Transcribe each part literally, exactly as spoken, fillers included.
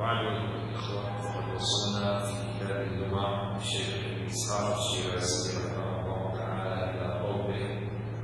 وبعد الإخوة فقد وصلنا في كتاب اللغة الشيخ إسحاق الشيرازي رحمه الله تعالى إلى قوله: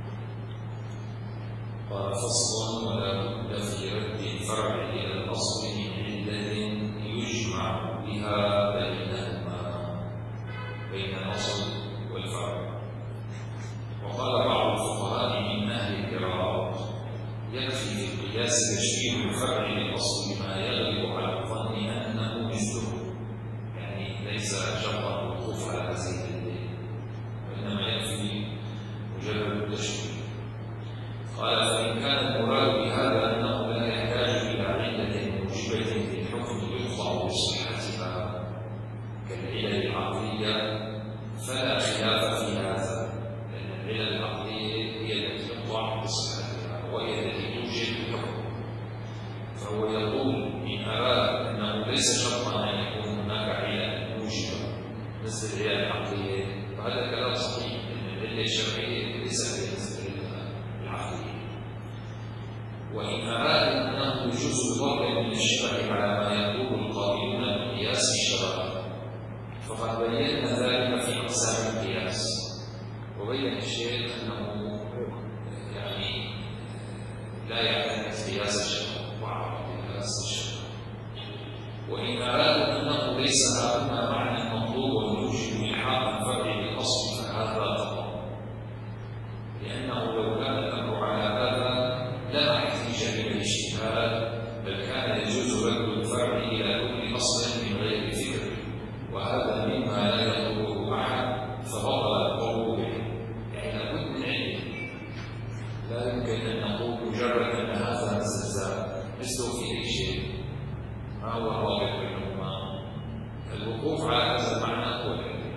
قال: فصل: ولا بد في رد الفرع إلى الأصل من علة يجمع بها بينهما، بين الأصل والفرع. وقال بعض الفقهاء من أهل القراءة: يكفي في القياس تشبيه الفرع للأصل بما يغلب على الظن أنه مثله، يعني ليس شرطا الوقوف على هذه العلة، وإنما يكفي مجرد التشبيه. قال: فإن كان المراد بهذا أنه لا يحتاج إلى علة موجبة للحكم يقطع بصحتها كالعلل العقلية فلا خلاف في هذا، لأن العلل العقلية هي التي يقطع بصحتها وهي التي توجد الحكم. فهو يقول: إن أراد أنه ليس شرطا أن يكون هناك علة موجبة مثل العلل العقلية، فهذا كلام صحيح، لأن العلة الشرعية ليست مثل العلة العقلية. وإن أراد أنه يجوز الضرب من الشرع على ما يقول القائلون بقياس الشرع، فقد بينا ذلك في أقسام القياس. وبين الشيخ أنه يعني لا يعتمد قياس الشرع وعرض قياس الشرع. وإن أرادوا أنه ليس هذا معنى المطلوب والموجب إلحاق الفرع بالأصل فهذا خطأ، لأنه لو كان الأمر على هذا لا احتياج إلى الاجتهاد، بل كان يجوز رد الفرع إلى كل أصل من غير فكر، وهذا مما لا يضره أحد فبطل القول به. يعني لابد من علم، لا يمكن أن نقول مجرد أن هذا استهزاء مثله في أي شيء. ما هو الرابط بينهما؟ الوقوف على هذا المعنى هو العلم.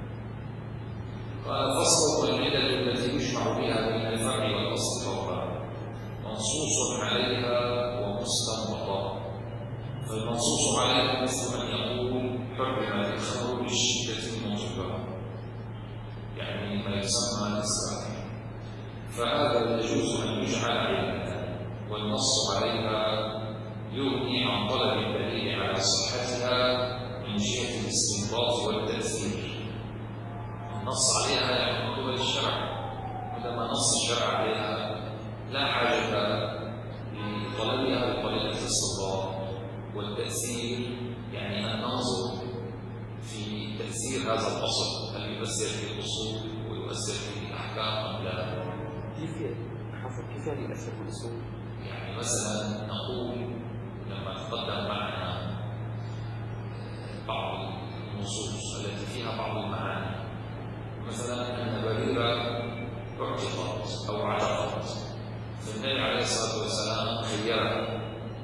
قال: فصل: والعلة التي يجمع بها بين الفرع والأصل فرعان، منصوص عليها ومستنبطة. فالمنصوص عليها مثل أن يقول: حرمت الخمر للشدة الموجبة، يعني ما يسمى الإسلام، فهذا يجوز أن يجعل علة، والنص عليها يغني عن طلب الدليل على صحتها من جهة الاستنباط والتأثير. النص عليها يعني من قبل الشرع، عندما نص الشرع عليها لا حاجة لطلبها بطريقة الاستنباط والتأثير، يعني أن ننظر في تأثير هذا الأصل، هل يؤثر في الأصول ويؤثر في الأحكام أم لا؟ كيف حسب كيف يعني يؤثر في الأصول؟ يعني مثلا نقول لما تقدم معنا بعض النصوص التي فيها بعض المعاني، مثلا أن بريرة اعتقت أو اعتقت، فالنبي عليه الصلاة والسلام خيرها،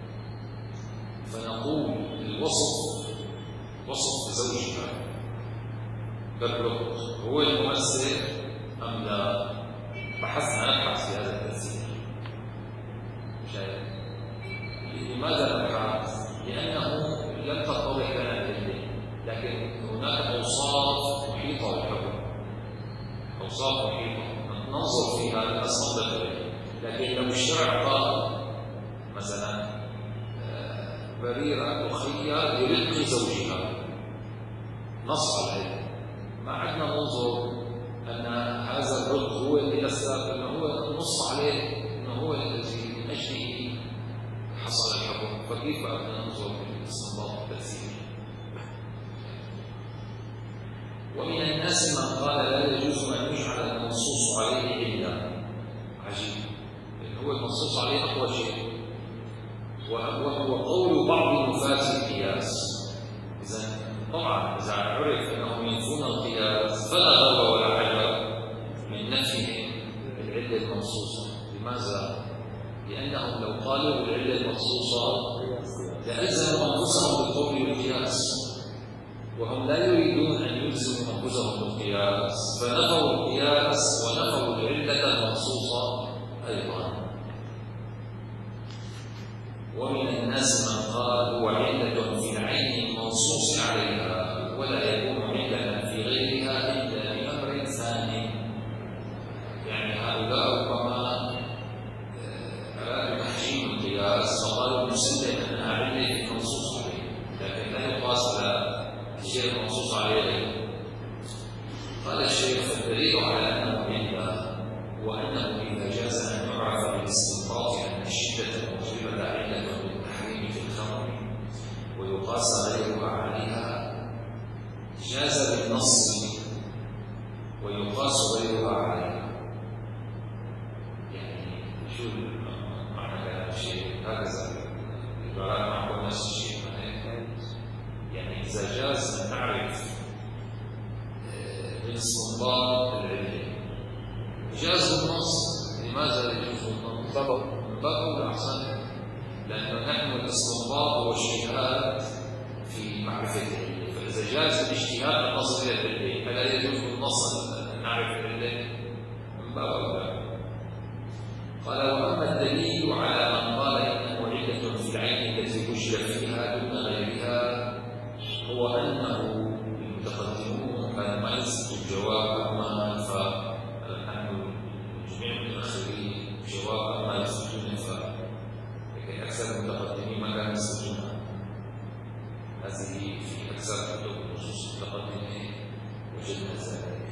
فنقول الوصف وصف زوجها بالربط هو المؤثر أم لا؟ بحثنا نبحث في هذا التأثير. لماذا نبحث؟ لأنه لم تتضح لنا العلة، لكن هناك أوصاف محيطة بالحكم، أوصاف محيطة ننظر فيها لنستنبط إليه. لكن لو الشرع قال مثلا بريرة تخير لرق زوجها، نص على العلم، ما عدنا ننظر أن هذا الرق هو اللي أثر، أنه هو نص عليه أنه هو الذي من أجله حصل الحكم، فكيف بدنا ننظر في الاستنباط والتأثير؟ ومن الناس من قال لا يجوز أن يجعل المنصوص عليه إلا، عجيب، لأن هو المنصوص عليه أقوى شيء، وهو قول بعض نفاة القياس. إذا طبعا إذا عرف أنهم ينفون القياس فلا ضرر ولا عجب من نفيهم العلة المنصوصة. لماذا؟ لأنهم لو قالوا العلة المنصوصة لألزموا أنفسهم بالقول بالقياس، وهم لا يريدون أن يلزموا أنفسهم بالقياس، فنفوا القياس ونفوا العلة المنصوصة أيضا. ومن الناس من قال هو علة في العين المنصوص عليها ولا يكون علة في غيرها إلا بأمر ثاني. يعني هؤلاء ربما أرادوا تحجيم القياس فقالوا نسلم أنها علة المنصوص عليها، الشيء المنصوص عليه. قال الشيخ: فالدليل على أنه علة هو أنه إذا جاز أن يعرف بالاستنباط أن الشدة الموجبة علة بالتحريم في الخمر ويقاس غيرها عليها، جاز بالنص ويقاس غيرها عليها. يعني شو معنى كلام الشيخ؟ هكذا العبارات معكم نفس الشيء. يعني إذا جاز أن نعرف بالاستنباط العلمي، جاز بالنص، لماذا لا يجوز بالنص؟ من باب أولى أحسن، لأنه نحن الاستنباط هو اجتهاد في معرفة العلة، فإذا جاز الاجتهاد بالنظر إلى العلة فلا يجوز بالنص أن نعرف العلة، من باب أولى. قال: وأما الدليل على من قال إنه علة في العين التي وجد فيها دون غيرها هو أنه المتقدمون كان ما يثبت الجواب أما النفاء، نحن جميع المتأخرين جواب أما يثبتون النفاء، لكن أكثر المتقدمين ما كانوا يثبتونها. هذه في أكثر كتب النصوص المتقدمة وجدنا ذلك.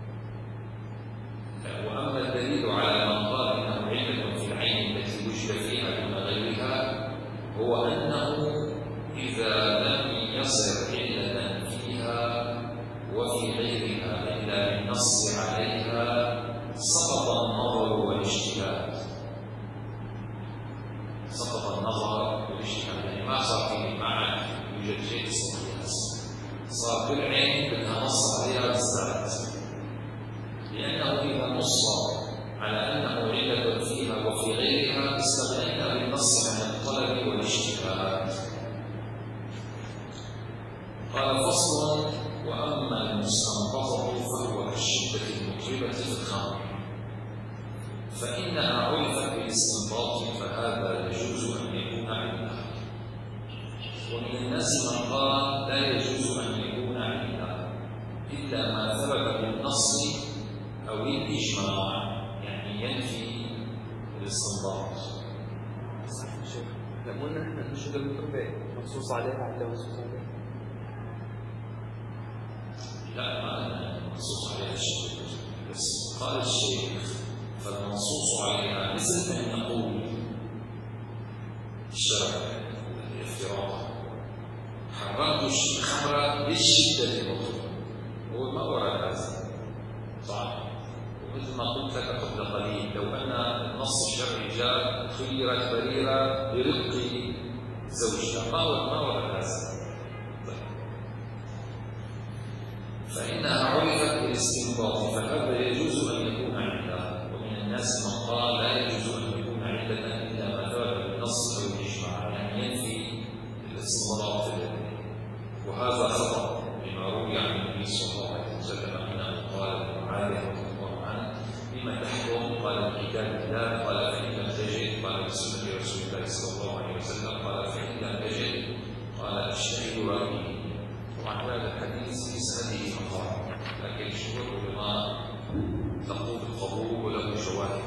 وأما الدليل على من قال إنه علة في العين التي وجد فيها دون غيرها هو أنه إذا لم يصر علة فيها وفي غيرها إلا بالنص عليها سقط النظر والاجتهاد. سقط النظر والاجتهاد، يعني ما صار في معك يوجد شيء اسمه قياس، صار كل عين بدها نص عليها بالذات، لأنه إذا نص على أنه علة فيها وفي غيرها استغنينا بالنص عن الطلب والاجتهاد. قال: فصل: وأما المستنبطة فهو كالشدة المطربة في الخمر، فإنها عرفت بالاستنباط فهذا يجوز أن يكون علة. ومن الناس من قال لا يجوز أن يكون علة إلا ما ثبت بالنص أو الإجماع، يعني ينفي الاستنباط. صح يا شيخ، لما قلنا احنا ان الشجره المطربه منصوص عليها على منصوص عليها. لا، ما أنا منصوص عليها الشيء، بس قال الشيخ فالمنصوص عليها مثل أن نقول الشرع الافتراض حرمت الخمر بالشدة المطلوبة، هو ما ورد هذا صح. ومثل ما قلت لك قبل قليل، لو أن النص الشرعي جاء خيرت بريرة برق زوجها، ما ما ورد هذا. فإنها عرفت بالاستنباط فهذا يجوز أن يكون علة. ومن الناس من قال لا يجوز أن يكون علة إلا ما ثبت بالنص أو الإجماع، يعني ينفي الاستنباط، وهذا خطأ لما روي عن النبي صلى الله عليه وسلم أنه قال لمعاذ رضي الله عنه: بما تحكم؟ قال: بكتاب الله. قال: فإن لم تجد؟ قال: بسنة رسول الله صلى الله عليه وسلم. قال: فإن لم تجد؟ قال: الشهيد رأيه. طبعا هذا الحديث في سنده مقال، لكن جمهور العلماء تقول بالقبول وله شواهد.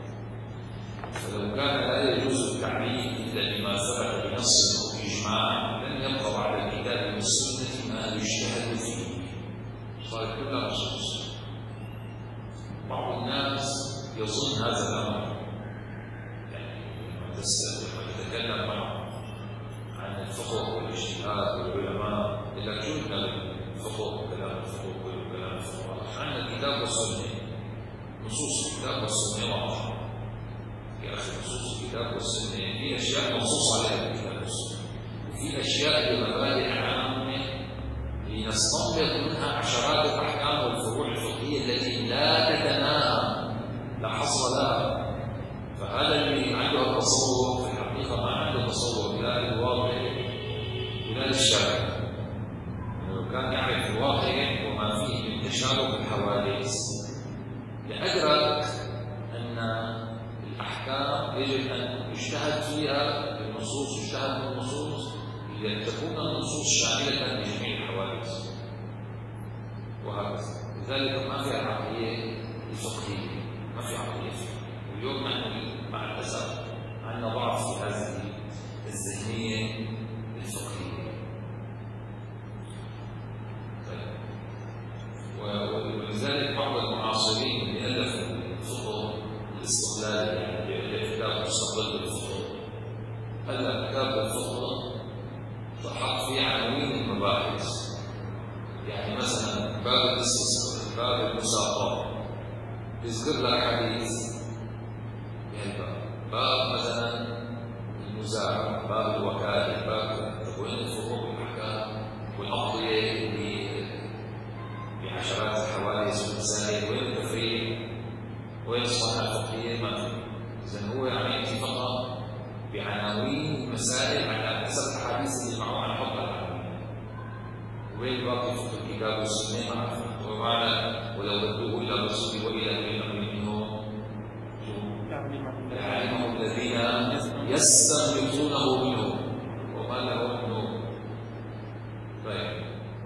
فلو كان لا يجوز التعليل الا بما ثبت بنص او باجماع لم يبقى بعد الكتاب والسنه ما يجتهد فيه، صارت كلها نصوص. بعض الناس يظن هذا الامر، يعني لما تتكلم معه عن الفقه والاجتهاد والعلماء إلا جئنا بالفقه وكلام الفقه وكلام الفقه، عندنا الكتاب والسنة، نصوص الكتاب والسنة واضحة. يا أخي نصوص الكتاب والسنة في أشياء منصوص عليها بالكتاب والسنة، وفي أشياء بمبادئ عامة لنستنبط منها عشرات الأحكام والفروع الفقهية التي لا تتناهى، لا حصر لها. فهذا اللي عنده التصور في الحقيقة ما عنده تصور لا للواقع ولا للشرع. لو كان يعرف الواقع وما فيه من تشابه الحوادث لأدرك أن الأحكام يجب أن يجتهد فيها بالنصوص، يجتهد بالنصوص لتكون النصوص شاملة لجميع الحوادث، وهكذا. لذلك ما في عقلية الفقهية، ما في عقلية فقهية. واليوم نحن مع الأسف عندنا ضعف في هذه الذهنية الفقهية. هلا كتاب الفقه حط فيه عناوين المباحث، يعني مثلا باب الاستسقاء، باب المساقات، بيذكر لك حديث بهالباب، باب مثلا المزارع، باب الوكاله، باب وين الفروق والاحكام والاقضيه بعشرات الحوادث والمسائل، وين التفريق، وين الصحه الفقهيه، ما في. اذا هو عم ياتي فقط بعناوين المسائل على حسب الاحاديث اللي معه عن حكم العناوين، وين باقي فقه الكتاب والسنه ما في. ومعنى ولو ردوه الى الرسول والى اولي الامر منهم لعلمه الذين يستنبطونه منه وما له منه. طيب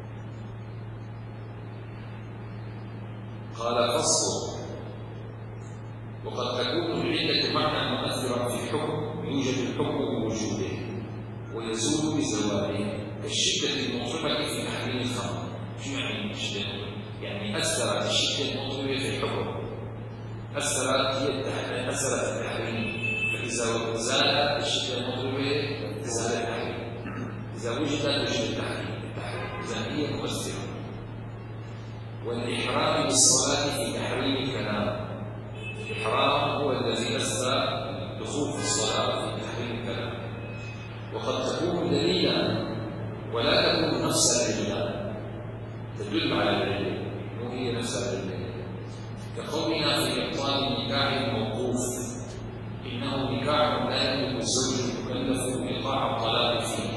قال فصل: وقد تكون العلة معنى مؤثرا في الحكم، يوجد الحكم بوجوده ويزول بزواله، كالشدة المطربة في تحريم الخمر. شو يعني الشدة؟ يعني أثرت الشدة المطربة في الحكم، أثرت هي التحريم، أثرت التحريم، فإذا زالت الشدة المطربة زال التحريم، إذا وجدت وجد التحريم، إذا هي مؤثرة. والإحرام بالصلاة في تحريم الكلام، الإحرام هو الذي أسرى دخول في الصلاة في تحريم الكلام. وقد تكون دليلا ولا تكون نفس العلة، تدل على العلة مو هي نفس العلة، كقولنا في إبطال النكاح الموقوف: إنه نكاح لا يملك الزوج المكلف بإيقاع الطلاق فيه.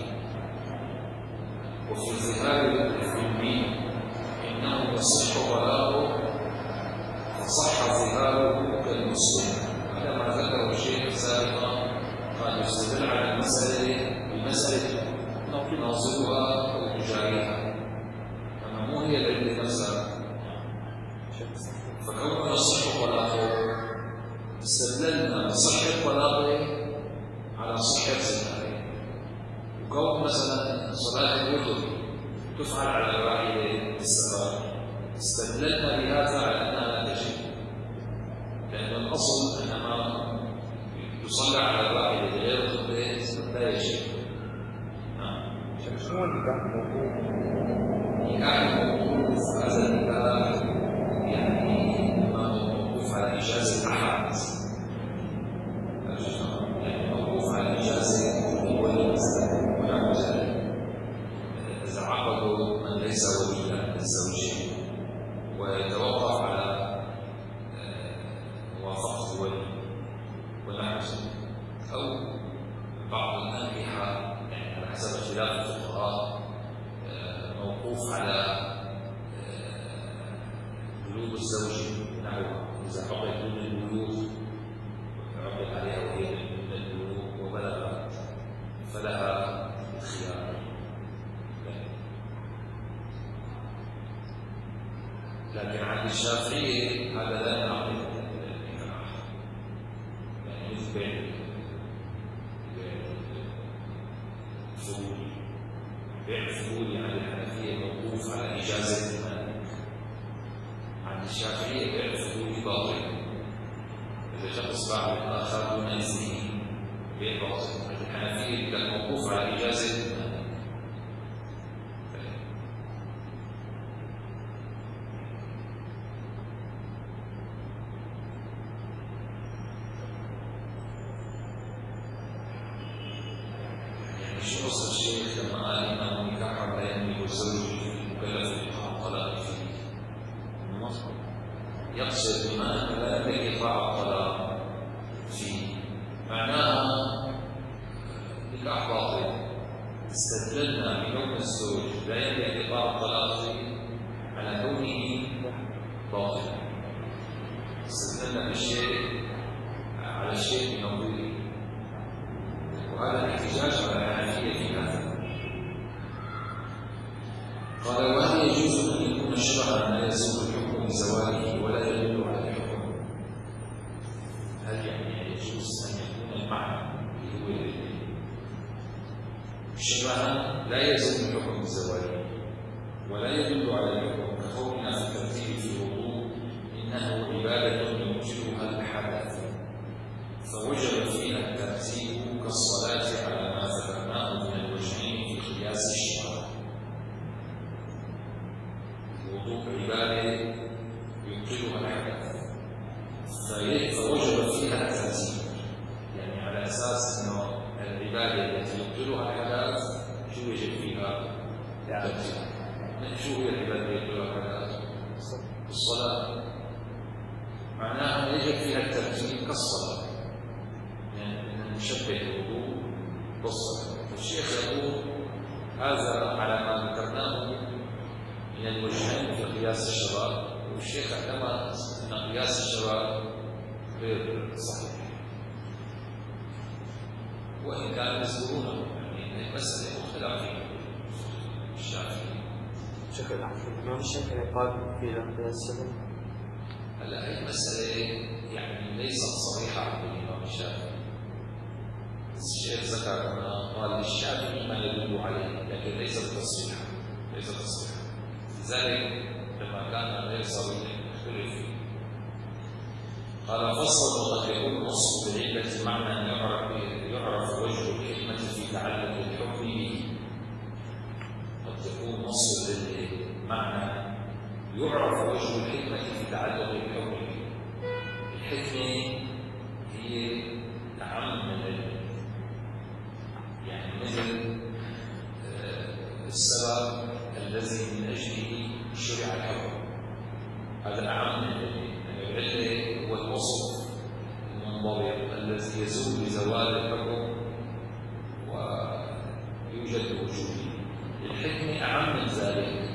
وفي الظهار الذمي: إنه يصح طلاقه فصح ظهاره كالمسلم. هذا ما ذكره الشيخ سابقا، قال يستدل على المسألة بمسألة ناظرها أو تجاريها، أما مو هي العلة نفسها. فكون يصح طلاقه استدللنا بصحة طلاقه على صحة زهاره. وكون مثلا صلاة الوتر تفعل على الراحلة بالسفر استدللنا بهذا على أنها لا تجب، لأن الأصل أن ما يصلى على الراحلة غير الخطبة لا يجب. نعم. شو هو النكاح الموقوف؟ نكاح الموقوف هذا النكاح يعني ما هو موقوف على إجازة أحد، يعني موقوف على إجازة ولي مثلا ونحو ذلك، إذا عقدوا من ليس وليا للزوجين ويتوقف على موافقة الولي ونحو ذلك. أو بعض الأنكحة يعني على حسب اختلاف الفقهاء موقوف على بلوغ الزوج نحوها، إذا عقد دون البلوغ عقد عليها وهي من البلوغ وبلغت فلها الخيار. لكن عند الشافعية هذا لا ينعقد النكاح، يعني مثل بيع الفضول، بيع الفضول عند الحنفية موقوف على إجازة المالك، عند الشافعية بيع الفضول باطل، إذا شخص باع للآخر دون إذنه بيع باطل. عند الحنفية كان موقوف على إجازة المالك. شو قصد الشيخ لما قال انه نكاح لا يملك الزوج المكلف بايقاع الطلاق فيه؟ يقصد بما انه لا يملك ايقاع الطلاق فيه معناها نكاح باطل. استدللنا بكون الزوج لا يملك ايقاع الطلاق فيه على كونه باطل، استدللنا بالشيء على الشيء بموضوعه، وهذا الاحتجاج على الحنفية في هذا. قال: وهل يجوز أن يكون شرعا لا يزول الحكم بزواله ولا يدل على الحكم؟ هل يعني يجوز أن يكون المعنى اللي هو شرعا لا يزول الحكم بزواله ولا يدل على الحكم، كقولنا في الترتيب في الوضوء: إنه عبادة يوجبها الحدث فوجب فيها الترتيب كالصلاة على العبادة التي يبطلها الحدث شو يجب فيها؟ ترتيب. شو هي العبادة التي يبطلها الحدث؟ الصلاة. معناها يجب فيها الترتيب كالصلاة. يعني نشبه الوضوء بالصلاة. الشيخ يقول هذا على ما ذكرناه من الوجهين في قياس الشباب، والشيخ اعتمد ان قياس الشباب غير صحيح، وان كانوا يذكرونه يعني المساله مختلف فيها الشافعي. شكل الإمام الشافعي قال في قياس الشباب. هلا هي المساله يعني ليست صريحه عند الامام الشافعي. الشيخ ذكر هنا قال للشافعي ما يدل عليه، لكن ليس تصريحا، ليس تصريحا. لذلك لما كان غير صريح اختلف فيه. قال فصل وقد يكون النص بالعلة معنى يعرف يعرف وجه الحكمة في تعلق الحكم به. قد يكون نص بالعلة معنى يعرف وجه الحكمة في تعلق الحكم به. الحكمة هي أعم من العلم، يعني مثل السبب الذي من أجله شرع الحكم، هذا أعم من العلة. يعني العلة هو الوصف المنضبط الذي يزول بزوال الحكم ويوجد وجوده. الحكمة أعم من ذلك،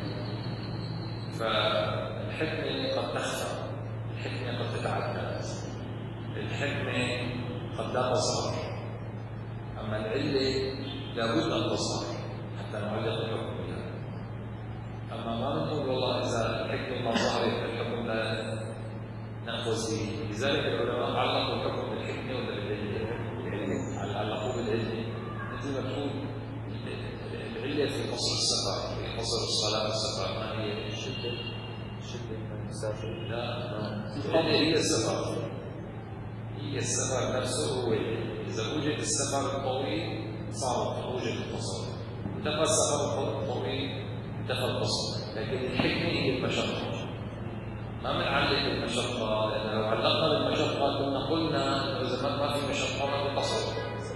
فالحكمة قد تخفى، الحكمة قد تتعدد، الحكمة قد لا تظهر، أما العلة لابد أن تظهر حتى نعلق الحكم بها. أما ما نقول والله إذا الحكمة ما ظهرت الحكم لا نأخذ به. لذلك العلماء علقوا الحكم بالحكمة ولا بالعلة؟ علقوا بالعلة. مثل ما تقول العلة في قصر السفر، في قصر الصلاة والسفر ما هي؟ الشدة الشدة المسافر. لا، العلة هي السفر، هي السفر نفسه هو. إذا وجد السفر الطويل صار وجد القصر، انتفى السفر الطويل انتفى القصر. لكن الحكمة هي المشقة، ما بنعلق بالمشقة، لأن لو علقنا بالمشقة كنا قلنا إذا ما في مشقة ما في قصر،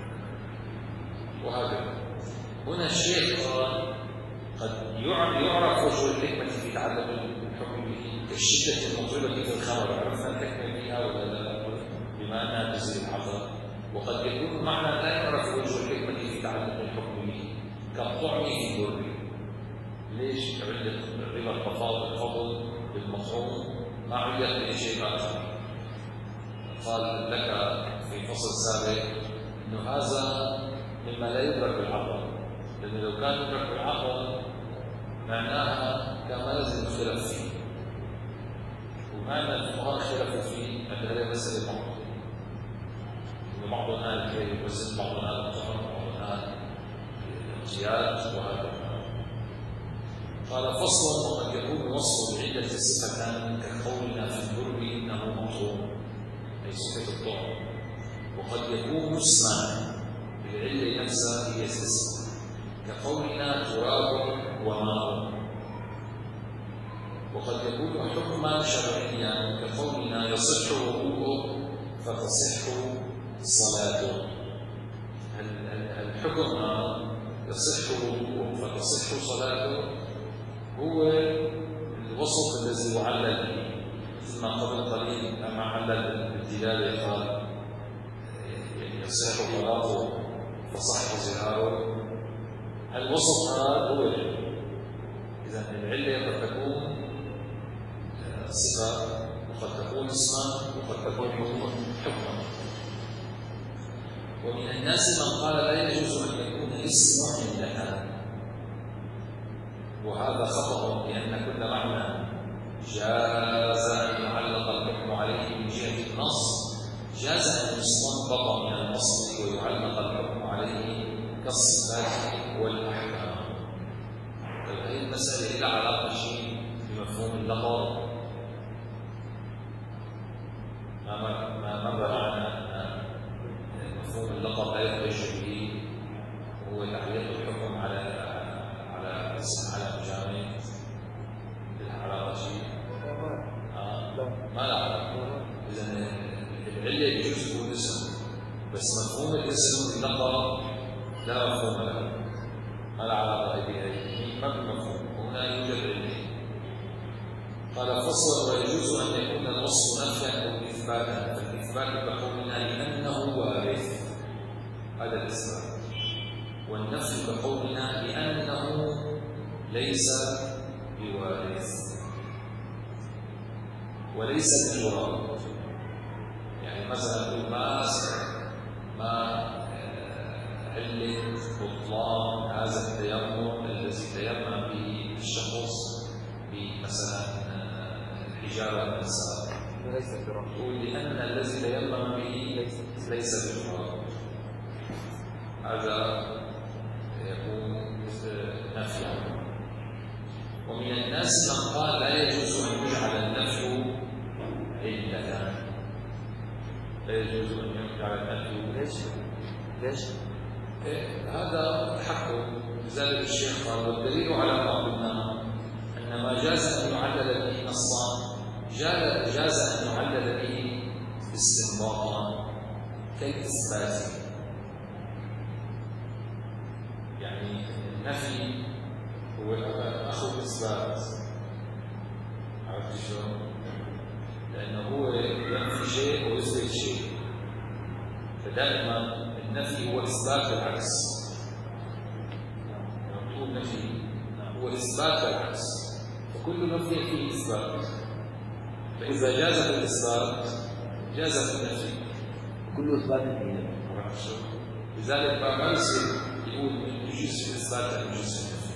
وهكذا. هنا الشيخ قال قد يعرف وجه الحكمة في تعلق الحكم به كالشدة المطلوبة في الخمر. عرفنا الحكمة فيها ولا لا؟ بما أنها تزيل العقل. وقد يكون معنى لا يعرف وجه الحكمة في تعلق الحكم به كالطعم في البر. ليش؟ علة ربا التفاضل الفضل بالمطعوم ما علق بشيء آخر. قال لك في فصل سابق أنه هذا مما لا يدرك بالعقل، لأنه لو كان يدرك بالعقل معناها كان ما لازم يختلف فيه، ومعنى الفقهاء اختلفوا فيه أن هذه مسألة معقولة. بعض قال كي يوزن، بعض قال الطعم، بعض قال الامتياز، وهكذا. قال فصل وقد يكون وصف بعدة صفتان كقولنا في البر انه مطعوم، اي صفة الطعم. وقد يكون اسما بالعلة نفسها هي الاسم، كقولنا تراب وماء. وقد يكون حكما شرعيا كقولنا يصح وضوءه فتصح صلاته. الحكم يصح وضوءه فتصح صلاته هو الوصف الذي يعلل به، مثل ما قبل قليل لما علل بالدلاله قال يصح طلاقه فصح زهاره. الوصف هذا هو العلة. اذا العله قد تكون صفه وقد تكون اسما وقد تكون حكما. ومن الناس من قال لا يجوز أن يكون اسم علة، وهذا خطأ، لأن كل معنى جاز أن يعلق الحكم عليه من جهة النص جاز أن يستنبط من الأصل ويعلق الحكم عليه كالصفات والأحكام. هذه المسألة لها علاقة شيء بمفهوم اللفظ ما مر معنا. مفهوم اللقب لا يحتج به هو تعليق الحكم على على اسم على مجامع. لها علاقة شيء؟ آه. ما لها علاقة. إذا العلة يجوز تكون اسم، بس مفهوم الاسم اللقب لا مفهوم له، ما لا علاقة بها، ما في مفهوم، هنا يوجد علتين. قال فصل ويجوز أن يكون الوصف نفيا أو إثباتا، فالإثبات كقولنا لأنه وارث، هذا الإثبات، والنفي كقولنا لأنه ليس بوارث وليس بمراد. يعني مثلا نقول ما ما علة بطلان هذا التيمم الذي تيمم به الشخص بمثلا حجارة النساء، ليس برا، يقول لأن الذي تيمم به ليس بمراد، هذا يكون نفيا. ومن الناس من قال لا يجوز أن يجعل النفي علة، لا يجوز أن يجعل النفي. ليش؟ ليش؟ إيه هذا حقه. لذلك الشيخ قال والدليل على ما قلنا أن ما جاز أن يعلل به نصا جاز أن يعلل به استنباطا كالإثبات. يعني النفي هو أخو الإثبات، عرفت شلون؟ لأنه هو ينفي شيء ويثبت شيء، فدائما النفي هو إثبات العكس. لما تقول نفي هو إثبات العكس، فكل نفي فيه إثبات، فإذا جازت الإثبات جازت النفي، كل إثبات فيه. عرفت شلون؟ لذلك ما يصير يقول يجوز في الإثبات أو يجوز في النفي.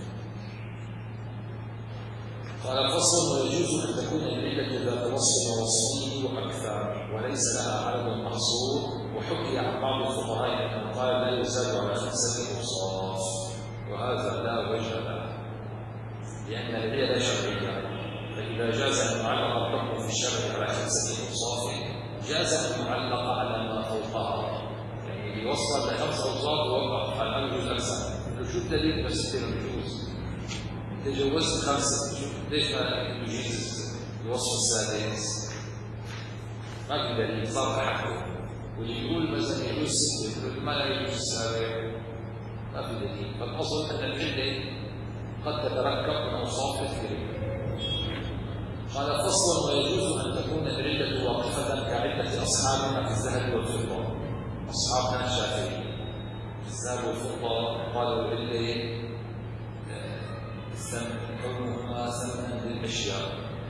قال فصل ويجوز أن تكون العلة ذات وصف ووصفين وأكثر وليس لها عدد محصور، وحكي عن بعض الفقهاء أنه قال لا يزاد على خمسة أوصاف، وهذا لا وجه له، لأن العلة شرعية، فإذا جاز أن يعلق الحكم في الشرع على خمسة أوصاف جاز أن يعلق على ما فوقها. يعني يوصل لخمس أوصاف ووقف على أن يجوز أكثر، شو الدليل بس كده يجوز؟ تجوزت خمسة، ليش ما يجوز الوصف السادس؟ ما في دليل، صار حقه. واللي يقول مثلا يجوز ستة يقول ما لا يجوز السابع، ما في دليل. فالأصل أن العلة قد تتركب من أوصاف كثيرة. قال فصلا ويجوز أن تكون العلة واقفة كعلة أصحابنا في الذهب والفضة. أصحابنا الشافعي في الذهب والفضة قالوا العلة كونهما ثمنا للأشياء،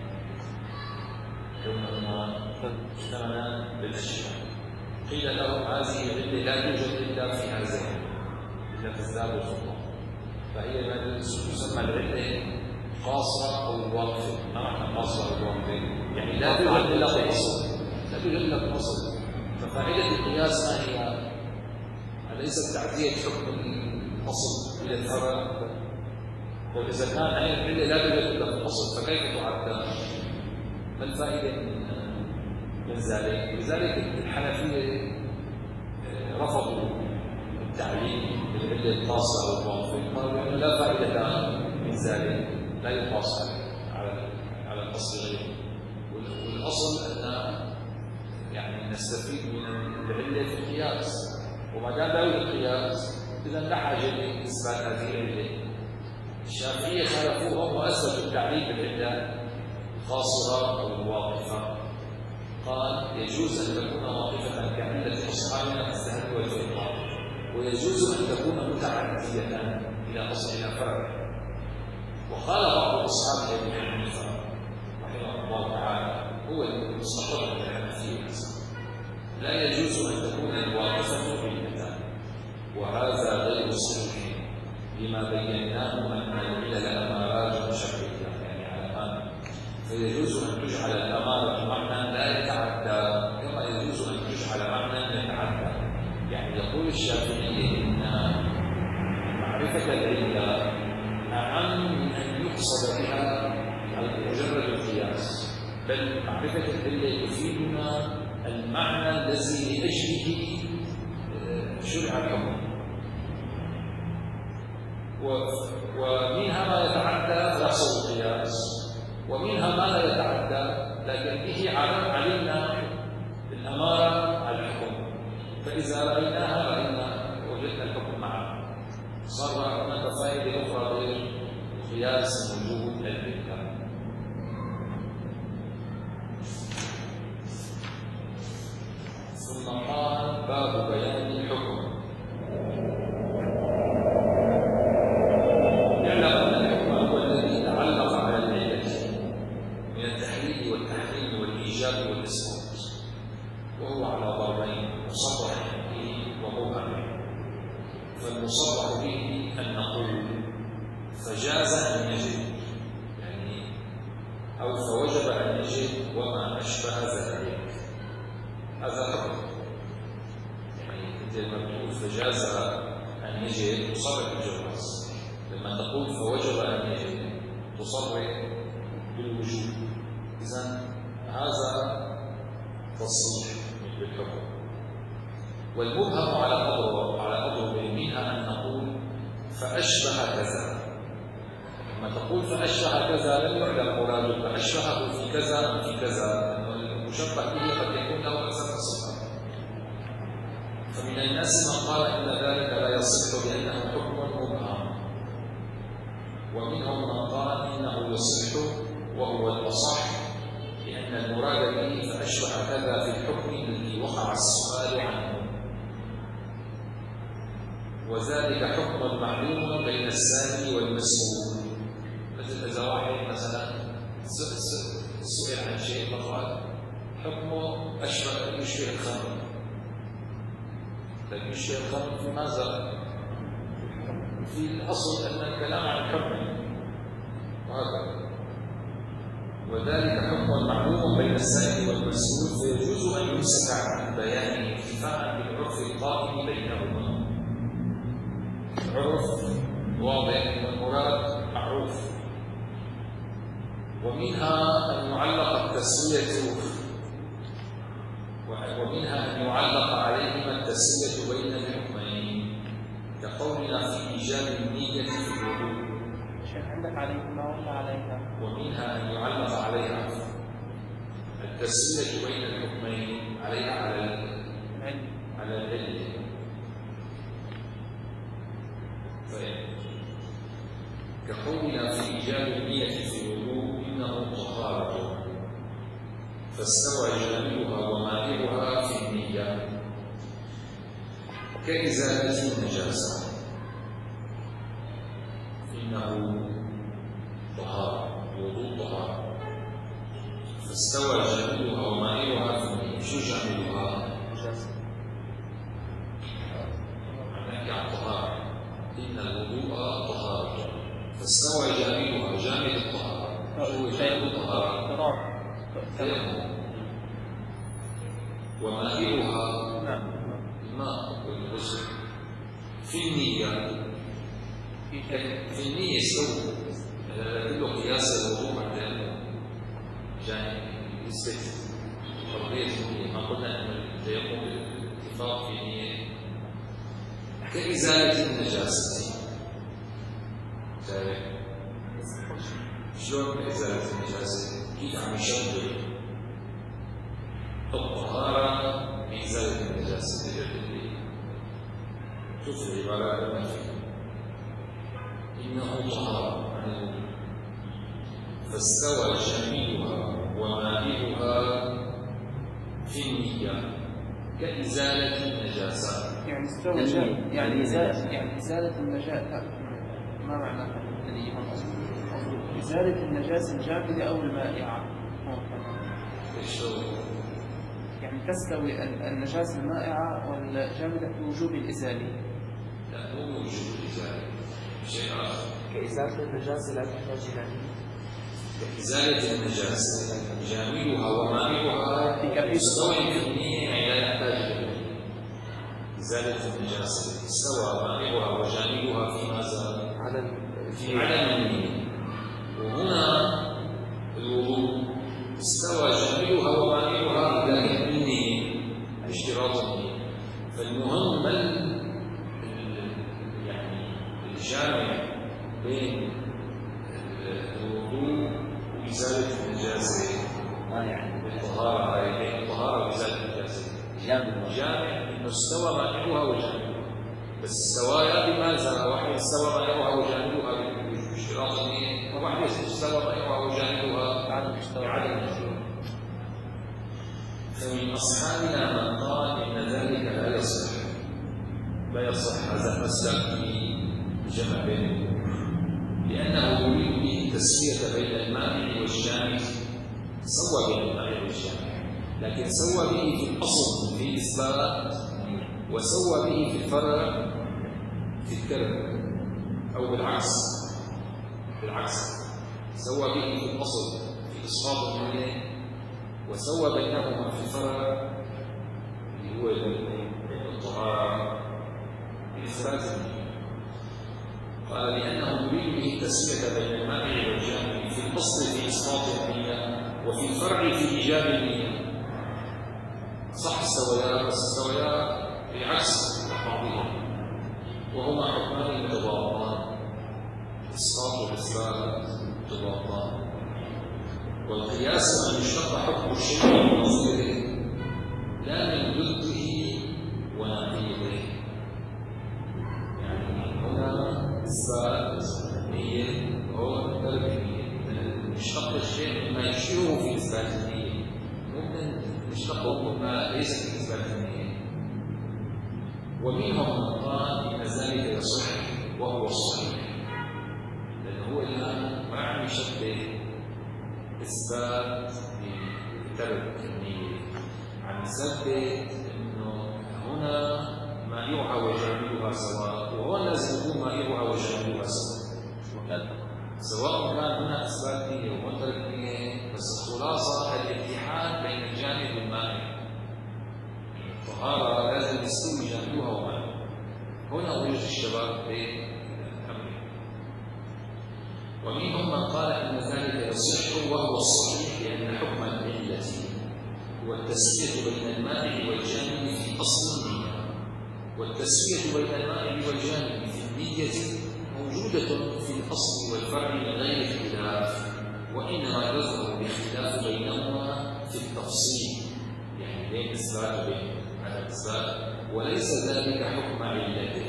كونهما ثمنا للأشياء. قيل لهم هذه العلة لا توجد إلا في هذين، إلا في الذهب والفضة، فهي ما تسمى العلة قاصرة أو واقفة. ما معنى قاصرة أو واقفة؟ يعني لا توجد إلا في الأصل، لا توجد إلا في الأصل. ففائدة القياس ما هي؟ أليست تعدية حكم الأصل إلى الفرع؟ وإذا كان هذه العلة لا توجد إلا في الأصل فكيف تعدى؟ ما الفائدة من من ذلك؟ لذلك الحنفية رفضوا التعليل بالعلة القاصرة أو الواقفة، قالوا أنه لا فائدة من ذلك، لا يقاس على على الأصل غيره. والأصل أن يعني نستفيد من العلة في القياس، وما دام لا يوجد قياس إذا لا حاجة لإثبات هذه العلة. الشافعية خالفوهم وأثبتوا التعليل بالعلة القاصرة أو الواقفة. قال يجوز أن تكون واقفة كعلة أصحابنا في الذهب والفضة، ويجوز أن تكون متعدية إلى أصل إلى فرع. وقال بعض أصحاب أبي حنيفة رحمه الله تعالى هو المستقر من الحنفية لا يجوز أن تكون الواقفة علة، وهذا غير صحيح لما بيناه أن العلل أمارات شرعية، يعني علامات، فيجوز أن تجعل الأمارة معنى لا يتعدى كما يجوز أن تجعل معنى يتعدى. يعني يقول الشافعي إن معرفة العلة أعم من أن يقصد بها مجرد القياس، بل معرفة العلة يفيدنا المعنى الذي لأجله شرع الحكم، ومنها ما يتعدى يحصل القياس، ومنها ما لا يتعدى لكن به علمنا الأمارة على الحكم، فإذا رأيناها رأينا وجدنا الحكم معه. قياس وجود الإلهام. ثم قال باب بيان الحكم. يعلم أن الحكم هو الذي تعلق على العلة من التحليل والتحريم والإيجاب والإسقاط، وهو على ضربين: مصرح به ومبهم. فالمصرح به أن نقول فجاز أن يجب، يعني أو فوجب أن يجب وما أشبه ذلك، هذا حكم. يعني أنت لما تقول فجاز أن يجب تصرح بالجواز، لما تقول فوجب أن يجب تصرح بالوجوب. إذن هذا تصريح بالحكم. والمبهم على أضرب على أضرب منها أن نقول فأشبه كذا. لما تقول فأشبه كذا لم يعلم مرادك فأشبهه في كذا أم في كذا، المشبه به قد يكون له أكثر من صفة. فمن الناس من قال إن ذلك لا يصح لأنه حكم مبهم، ومنهم من قال إنه يصح وهو الأصح لأن المراد به فأشبه كذا في الحكم الذي وقع السؤال عنه، وذلك حكم معلوم بين السائل والمسؤول. مثل إذا واحد مثلا سئل عن شيء فقال حكمه أشبه يشبه الخمر، لكن يشبه الخمر في ماذا؟ في الأصل أن الكلام عن الحكم، وهكذا. وذلك حكم معلوم بين السائل والمسؤول، فيجوز أن يمسك عن بيانه اتفاقا بالعرف القائم بينهما. العرف واضح والمراد معروف. ومنها أن يعلق التسوية ومنها أن يعلق عليهما التسوية بين الحكمين، كقولنا في إيجاب النية في الوضوء. شيخ عندك عليهما ولا عليها؟ ومنها أن يعلق عليها التسوية بين الحكمين، عليها على العلم على العلم. كقولنا في إيجاب النية في الوضوء إنه طهارة، فاستوى جانبها ومائعها في النية، كإزالة النجاسة إنه طهارة، الوضوء طهارة، فاستوى جانبها ومائعها في النية. شو جانبها؟ نجاسة. نحكي عن طهارة، إن الوضوء طهارة، فاستوى جانبها جانب الطهارة. شو جانب الطهارة؟ تيمم. ومائعها الماء والغسل. في النية في النية استوى له قياس الوضوء مع التيمم، جانب يثبت فرضية النية. ما قلنا أن التيمم بالاتفاق في النية كإزالة النجاسة. شلون إزالة النجاسة؟ كيف عم يشبه الطهارة بإزالة النجاسة؟ شوف العبارات المنفية: إنه طهارة عن الوضوء، فاستوى جميلها ومائعها في النية كإزالة النجاسة. يعني استوى يعني إزالة يعني إزالة النجاسة. ما معنى الذي يفهم أصلا؟ إزالة النجاسة الجامدة أو المائعة. إيش هو؟ يعني تستوي النجاسة المائعة والجامدة بوجوب الإزالة. لا، مو وجوب الإزالة، شيء آخر. كإزالة النجاسة لا تحتاج إلى كإزالة النجاسة جامدها ومائعها مستوى في النية، يعني لا يحتاج إلى إزالة النجاسة. استوى مائعها وجامدها في ماذا؟ على النية. وهنا الوضوء استوى جامدها ومائعها إلى النية، اشتراط النية. فالمهم من يعني الجامع بين الوضوء وإزالة النجاسة، ما يعني الطهارة، أي بين الطهارة وإزالة النجاسة. جامع إنه استوى مائعها وجامدها، بس استوايا بماذا؟ واحد استوى مائعها وجامدها باشتراط النية، استوى مائعها وجانبها بعد استوى بعدم النزول. فمن أصحابنا من قال إن ذلك لا يصح لا يصح هذا المسلك في جمع بينهم، لأنه يريد به التسوية بين المائع والجامد. سوى بين المائع والجامد، لكن سوى به في الأصل في الإثبات، وسوى به في الفرع في الترك، أو بالعكس بالعكس سوى به في الأصل في إسقاط المنيه، وسوى بينهما في الفرع اللي هو الطهارة بإثبات المنيه. قال لأنه يريد به التسوية بين المائع والجامد في الأصل في إسقاط المنيه، وفي الفرع في إيجاب المنيه. صح السوياء، بس السوياء بعكس بعضهم، وهما حكمان متضادان، الإسقاط والإثبات متضادان. والقياس أن يشتق حكم الشيء من نظيره لا من ضده ونقيضه. يعني هنا إثبات النية هو ترك النية، يشتق الشيء مما يشيره في إثبات النية، ممكن يشتقه مما ليس في إثبات النية. ومنهم من قال إن ذلك يصح وهو الصحيح، لأنه هو الآن ما عم يشبه إثبات بترك النية، عم يثبت إنه هنا مائعها وجانبها سواء، وهون لازم يكون مائعها وجانبها سواء، سواء كان هنا إثبات نية وهون ترك نية، بس الخلاصة الاتحاد بين الجانب والمائع. الطهارة لازم يستوي جانبها ومائعها، هنا وجد الشباب بين الأمرين. ومنهم من قال إن ذلك يصح وهو الصحيح، لأن حكم العلة هو التسوية بين المائع والجانب في أصل النية، والتسوية بين المائع والجانب في النية موجودة في الأصل والفرع من غير اختلاف، وإنما يظهر الاختلاف بينهما في التفصيل، يعني بين إثبات وبين عدم إثبات، وليس ذلك حكم علته.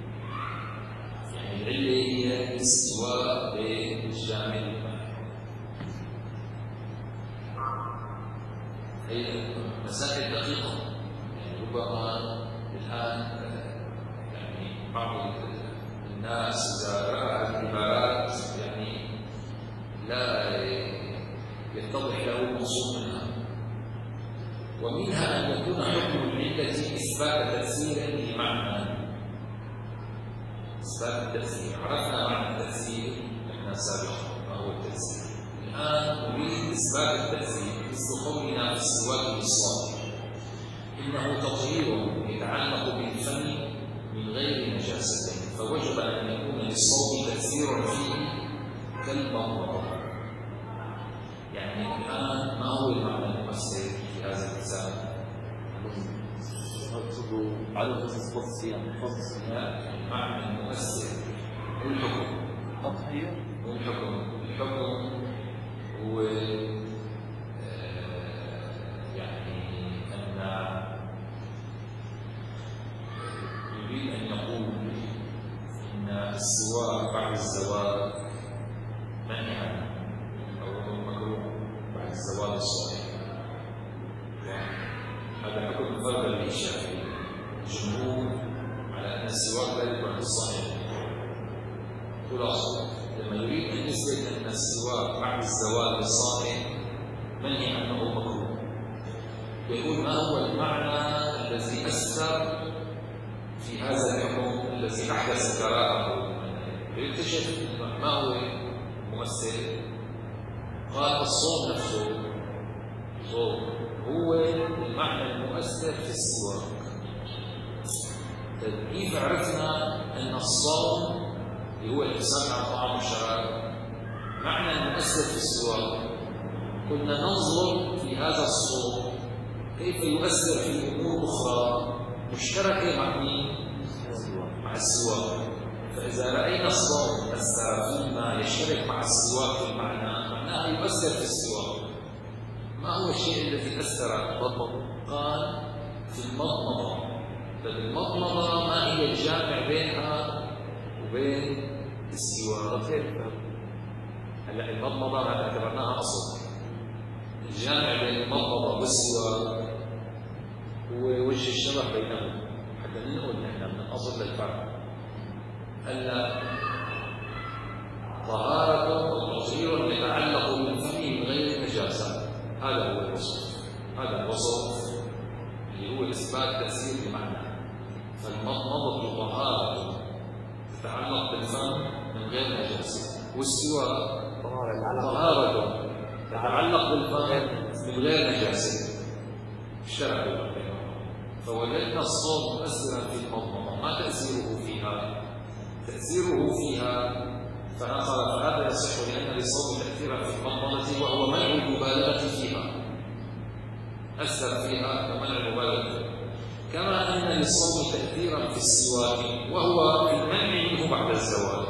يعني العلة هي الاستواء بين الجامد والمائع. هي مسائل دقيقة، يعني ربما الآن يعني بعض الناس إذا رأى العبارات يعني لا يتضح له المقصود منها. ومنها أن يكون حكم العلة إثبات تفسير لمعنى. إثبات التفسير، عرفنا معنى التفسير نحن سابقا ما هو التفسير. الآن نريد إثبات التفسير، مثل قولنا في السواك بالصاد إنه تطهير يتعلق بالفم من غير نجاسة، فوجب أن يكون للصوت تأثير فيه كالمضمضة. يعني الآن ما هو المعنى المؤثر في هذا الكتاب؟ عدم خصوص الصيام، خصوص الصيام. المعنى المؤثر هو الحكم. تطهير هو الحكم. الحكم هو يعني أن يريد أن يقول إن السواء بعد الزواج منع أو مكروه بعد الزواج الصحيح. هذا حكم فرض للشافعي. الجمهور على أن السواك لا يكون الصحيح. خلاصة لما يريد أن يثبت أن السواك بعد الزواج الصحيح منع أنه مكروه، يقول ما هو المعنى الذي أثر في هذا الحكم الذي أحدث كراهة، يكتشف ما هو مؤثر. قال الصوم نفسه صوم هو المعنى المؤثر في السواك. طيب كيف عرفنا أن الصوم اللي هو الإمساك عن الطعام والشراب معنى المؤثر في السواك؟ كنا ننظر في هذا الصوم كيف يؤثر في أمور أخرى مشتركة مع مين؟ مع السواك. فإذا رأينا الصوم أثر فيما يشترك مع السواك في المعنى، معناه يؤثر في السواك. ما هو الشيء الذي أثر؟ قال في المضمضة. فالمضمضة ما هي الجامع بينها وبين السواك؟ هلا المضمضة هذا اعتبرناها أصل. الجامع بين المضمضة والسواك هو وجه الشبه بينهم حتى ننقل نحن من الأصل للفرع. هلا طهارة وتطهير يتعلق بالفم من غير نجاسة، هذا هو الوصف. هذا الوصف اللي هو إثبات تأثير المعنى. فالمضمضة طهارة تتعلق بالفم من غير نجاسة، والسواك طهارة تتعلق بالفم من غير نجاسة. اشتركوا بينهما، فوجدنا الصوت مؤثرا في المضمضة، ما تأثيره فيها؟ تأثيره فيها فهذا يصح لأن للصوت تأثيرا في المضمضة وهو منع المبالغة فيها، أثر فيها كمنع المبالغة. كما أن للصوت تأثيرا في السواك وهو المنع منه بعد الزوال.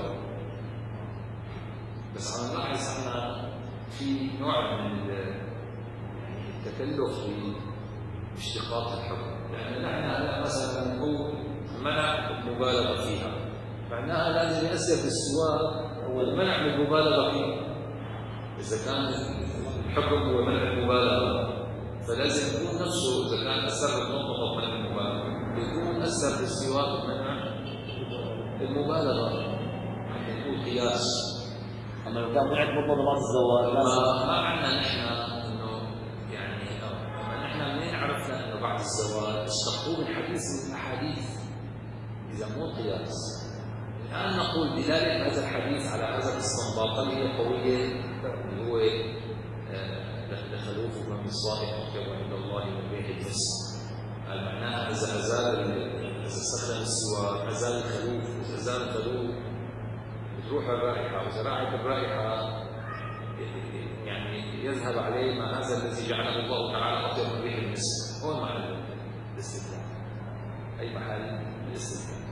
بس عم نلاحظ أن في نوع من التكلف في اشتقاق الحكم، لأن نحن هلا مثلا نقول منع المبالغة فيها، معناها لازم يأثر في السواك هو المنع من المبالغة فيه. إذا كان الحكم هو منع المبالغة فلازم يكون نفسه إذا كان أثر بالمضمضة منع المبالغة يكون أثر في السواك منع المبالغة حتى نقول قياس. أما لو كان منعت مضمضة بعد الزوال ما ما عندنا نحن إنه يعني أما نحن منين عرفنا إنه بعد الزوال اشتقوه من حديث من الأحاديث إذا مو قياس. الآن نقول دلالة هذا الحديث على هذا الاستنباط هل هي قوية اللي هو لخلوف فم الصائم أطيب عند الله من ريح المسك. قال معناها إذا أزال إذا استخدم السواك أزال الخلوف، إذا أزال الخلوف بتروح الرائحة، وإذا راحت الرائحة يعني يذهب عليه ما هذا الذي جعله الله تعالى أطيب من ريح المسك. هو محل الاستدلال، أي محل الاستدلال.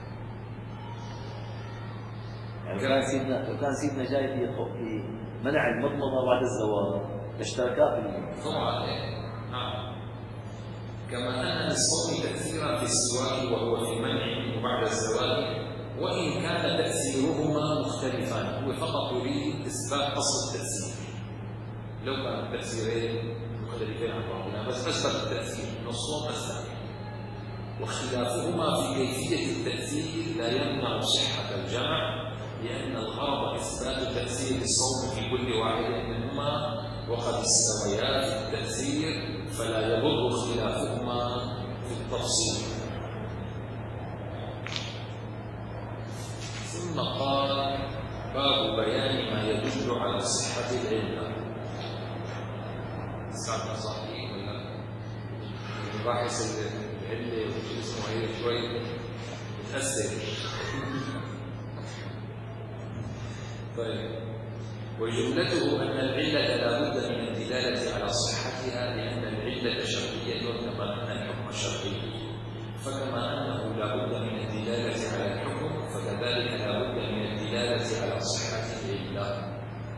يعني كان سيدنا كان سيدنا جاي في في منع المضمضة بعد الزوال اشتركا في الموضوع. طبعا نعم. كما أن للصوم تأثيرا في السواك وهو في منعه بعد الزوال، وإن كان تأثيرهما مختلفان. هو فقط يريد إثبات أصل التأثير. لو كان التأثيرين مختلفين عن بعضنا بس أثبت التأثير من الصوم الثاني، واختلافهما في كيفية التأثير لا يمنع صحة الجمع، لأن الغرض إثبات تأثير الصوم في كل واحد منهما وقد استويا في التأثير فلا يضر اختلافهما في التفصيل. ثم قال باب بيان ما يدل على صحة العلة. سامع صحيح ولا باحث العلة وشو اسمه هي شوي متأثر. طيب، وجملته أن العلة لا بد من الدلالة على صحتها لأن العلة شرعية كما أن الحكم شرعي، فكما أنه لا بد من الدلالة على الحكم فكذلك لا بد من الدلالة على صحة العلة.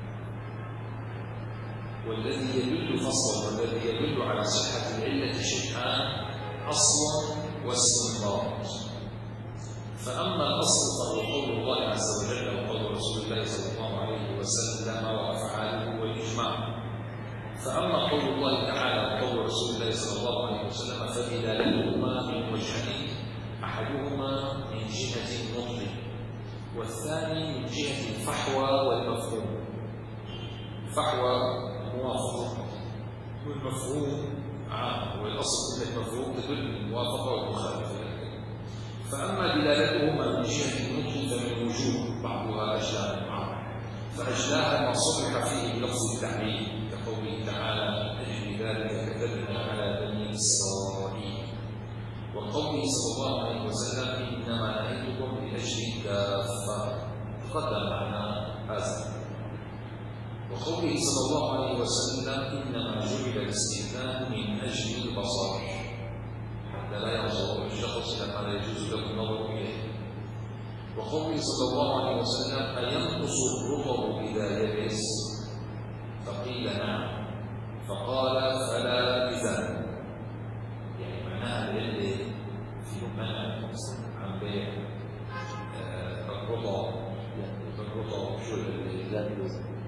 والذي يدل فصلا والذي يدل على صحة العلة شيئان: أصل واستنباط. فأما الأصل فهو قول الله عز وجل وقول رسول الله صلى الله عليه وسلم وأفعاله والإجماع. فأما قول الله تعالى وقول رسول الله صلى الله عليه وسلم فدلالتهما من وجهين: أحدهما من جهة النطق والثاني من جهة الفحوى والمفهوم. الفحوى موافقة والمفهوم عام، والأصل كلمة مفهوم تدل الموافقة والمخالفة. فأما دلالتهما من جهة النطق فمن وجوه بعضها أجلى من بعض، فأجلاها ما صرح فيه بلفظ التعليم كقوله تعالى: أجل ذلك كتبنا على بني إسرائيل، وقوله صلى الله عليه وسلم: إنما نهيتكم لأجل الكافة، تقدم معنا هذا. وقوله صلى الله عليه وسلم: إنما جعل الاستئذان من أجل البصر، حتى لا ينظر الشخص إلى ما لا يجوز له النظر إليه. وقوله صلى الله عليه وسلم: أينقص الرطب إذا يبس؟ فقيل نعم، فقال: فلا إذن. يعني معناها العلة في منع عن بيع الرطب. الرطب شو اللي لا يجوز؟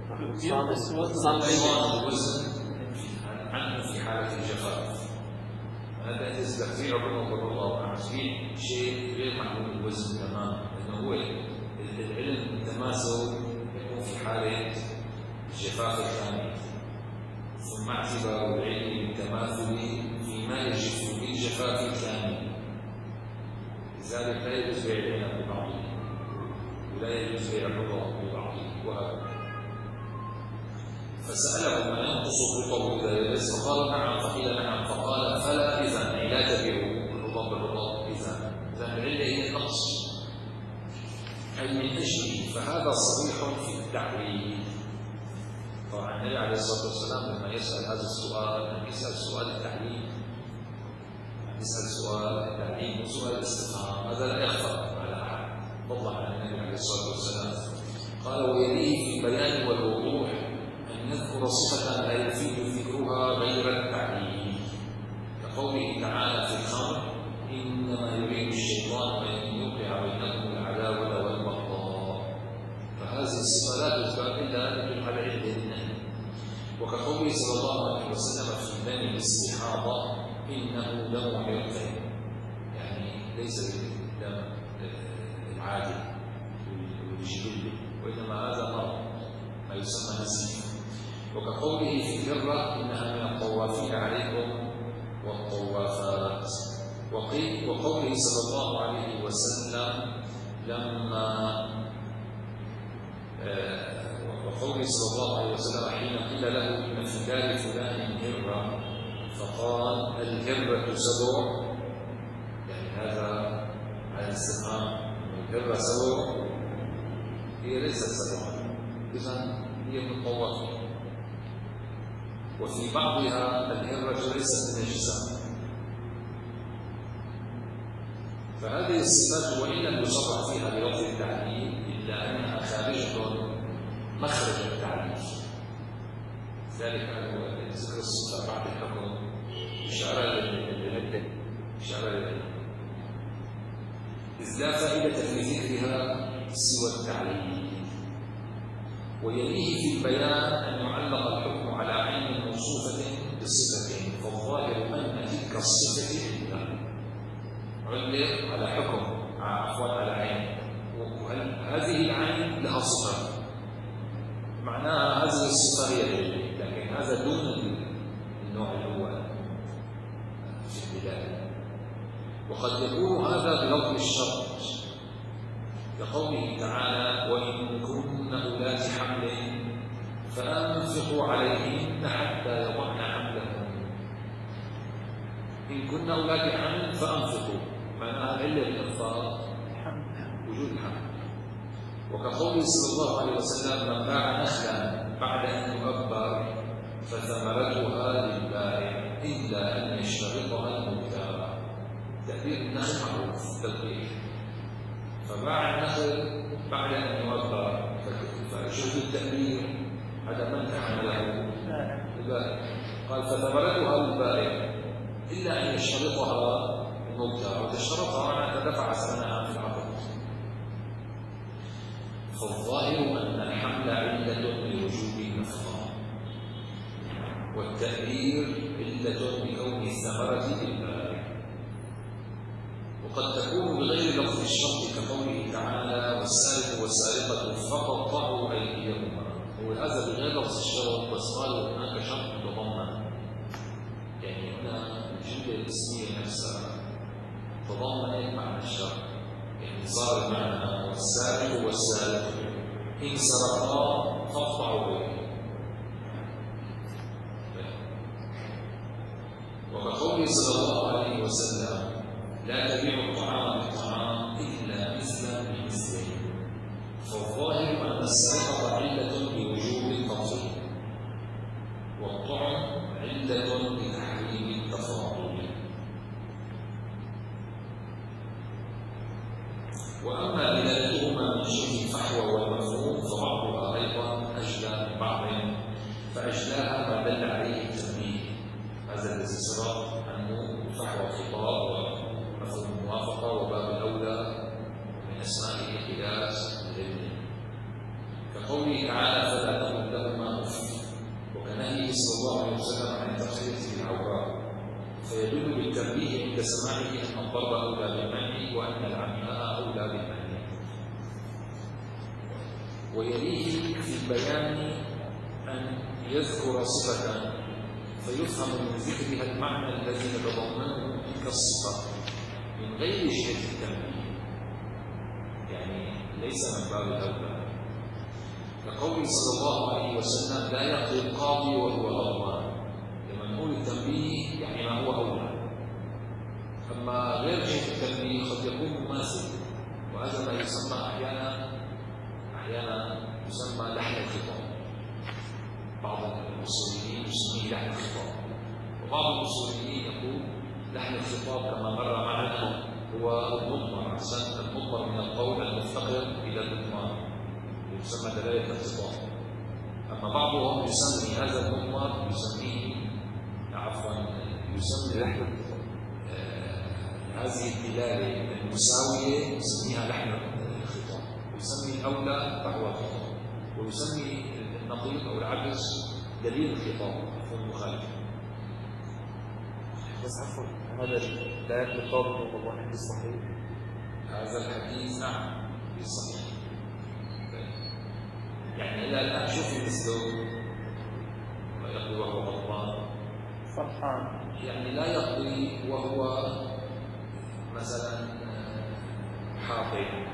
ينقص وزن صار الوزن عنه في حالة الجفاف. هذا يستفيد ربنا الله عارفين شيء غير معلوم الوزن تماما، لأنه هو العلم التماثل يكون في حالة الجفاف الكامل، ثم اعتبار العلم بالتماثل فيما يجف بالجفاف الكامل، لذلك لا يجوز بيع العنب ببعضه ولا يجوز بيع الرطب ببعضه وهكذا. فسأله ما ينقص الرطب إذا يبس، فقال نعم، فقيل نعم، فقال فلا إذن، أي لا تبيعوا الرطب بالرطب إذن، إذن العلة هي النقص أي من أجله، فهذا صريح في التعريف. طبعا النبي عليه الصلاة والسلام لما يسأل هذا السؤال يسأل سؤال التعليم، يسأل سؤال التعليم وسؤال الاستفهام، هذا لا يخفى على أحد فضلا عن النبي عليه الصلاة والسلام. قال ويليه في البيان والوضوح أن يذكر صفة لا يفيد ذكرها غير التعليم، كقوله تعالى في الخمر إنما يريد الشيطان أن يوقع بينكم العداوة والبغضاء، فهذه الصفة لا تذكر إلا تدل على علة النهي. وكقوله صلى الله عليه وسلم في دم الاستحاضة إنه دم عرق، يعني ليس بالدم العادي والجبلي، وإنما هذا مرض ما يسمى نزيف. وكقوله في الهرة إنها من الطوافين عليكم والطوافات. وقوله صلى الله عليه وسلم لما وقوله صلى الله عليه وسلم حين قيل له إن في دار فلان هرة فقال الهرة سبع، يعني هذا على الاستفهام، الهرة سبع هي ليست سبعا، إذن هي من الطوافين. وفي بعضها الهرة ليست نجسة. فهذه الصفات وإن لم يصرح فيها بلفظ التعليل إلا أنها خارجة مخرج التعليل، ذلك هو ذكر الصفة بعد الحكم إشارة للعلة، إشارة للعلة، إذ لا فائدة في ذكرها سوى التعليل. ويليه في البيان أن يعلق الحكم على عين موصوفة بصفة، فالظاهر أن تلك الصفة علق على حكم عفوا على عين، وهل هذه العين لها صفة، معناها هذه الصفة هي العلة، لكن هذا دون النوع الأول في البداية. وقد يكون هذا بلفظ الشرط كقوله تعالى وإن كن أولات حمل فأنفقوا عليهن حتى يضعن حملهن. إن كن أولات حمل فأنفقوا، معناها العلة بالإنفاق وجود الحمل. وكقوله صلى الله عليه وسلم من باع نخلا بعد أن يؤبر فثمرتها للبائع إلا أن يشترطها المبتاع. تأبير النخل معروف تلقيح، فباع النخل بعد أن يؤبر فشرط التأبير هذا من أعمله البائع، قال فثمرتها للبائع إلا أن يشترطها المبتاع، وتشترطها معناها دفع ثمنها في العقد. فالظاهر أن الحمل علة لوجوب النفقة، والتأبير علة بكون الثمرة للبائع. وقد تكون بغير لفظ الشرط كقوله تعالى والسارق والسارقة فقطعوا أيديهما، وهذا بغير لفظ الشرط، بس قالوا هناك شرط متضمن، يعني هنا الجملة الاسمية نفسها تضمنت معنى الشرط، يعني صار المعنى والسارق والسارقة إن سرقا فاقطعوا أيديهما. وكقوله صلى الله عليه وسلم لا تبيع الطعام بالطعام إلا مثلا بمثله، فالظاهر أن السرقة علة بوجوب التفضيل، والطعم علة بتحريم التفاضل. وأما دلالتهما من شبه الفحوى والمفهوم فبعضها أيضا أجلى من بعض، فأجلاها ما دل عليه التنبيه، هذا الذي سبق أنه الفحوى خطاب ومفهوم الموافقة وباب الأولى من أسمائه خلاف العلم، كقوله تعالى فلا تقل صلى الله عليه وسلم عن التخصيص بالعوراء، فيدل بالتنبيه عند سماعه أن الضرب أولى بالمنع وأن العمياء أولى بالمنع. ويليه في البيان أن يذكر صفة فيفهم من ذكرها المعنى الذي يتضمنه تلك الصفة من غير شيء التنبيه، يعني ليس من باب الأولى، كقوله صلى الله عليه وسلم لا يقضي القاضي وهو غضبان. لما نقول التنبيه يعني ما هو أولى، أما غير شيء التنبيه قد يكون مماثل، وهذا ما يسمى أحيانا أحيانا يسمى لحن الخطاب. بعض الأصوليين يسميه لحن الخطاب، وبعض الأصوليين يقول لحن الخطاب كما مر معنا هو المضمر، أحسن المضمر من القول المفتقر إلى الإضمار يسمى دلالة الخطاب. أما بعضهم يسمي هذا المضمر يسميه عفوا يسمي لحن الخطاب، آه هذه الدلالة المساوية يسميها لحن الخطاب، ويسمي الأولى فهو الخطاب، ويسمي النقيض أو العكس دليل الخطاب أو المخالف. بس عفوا هذا لا يطابق والله الحديث صحيح. هذا الحديث نعم في الصحيح. يعني إلى الآن شوفي مثله ما يقضي وهو غضبان فرحان، يعني لا يقضي وهو مثلا حاطب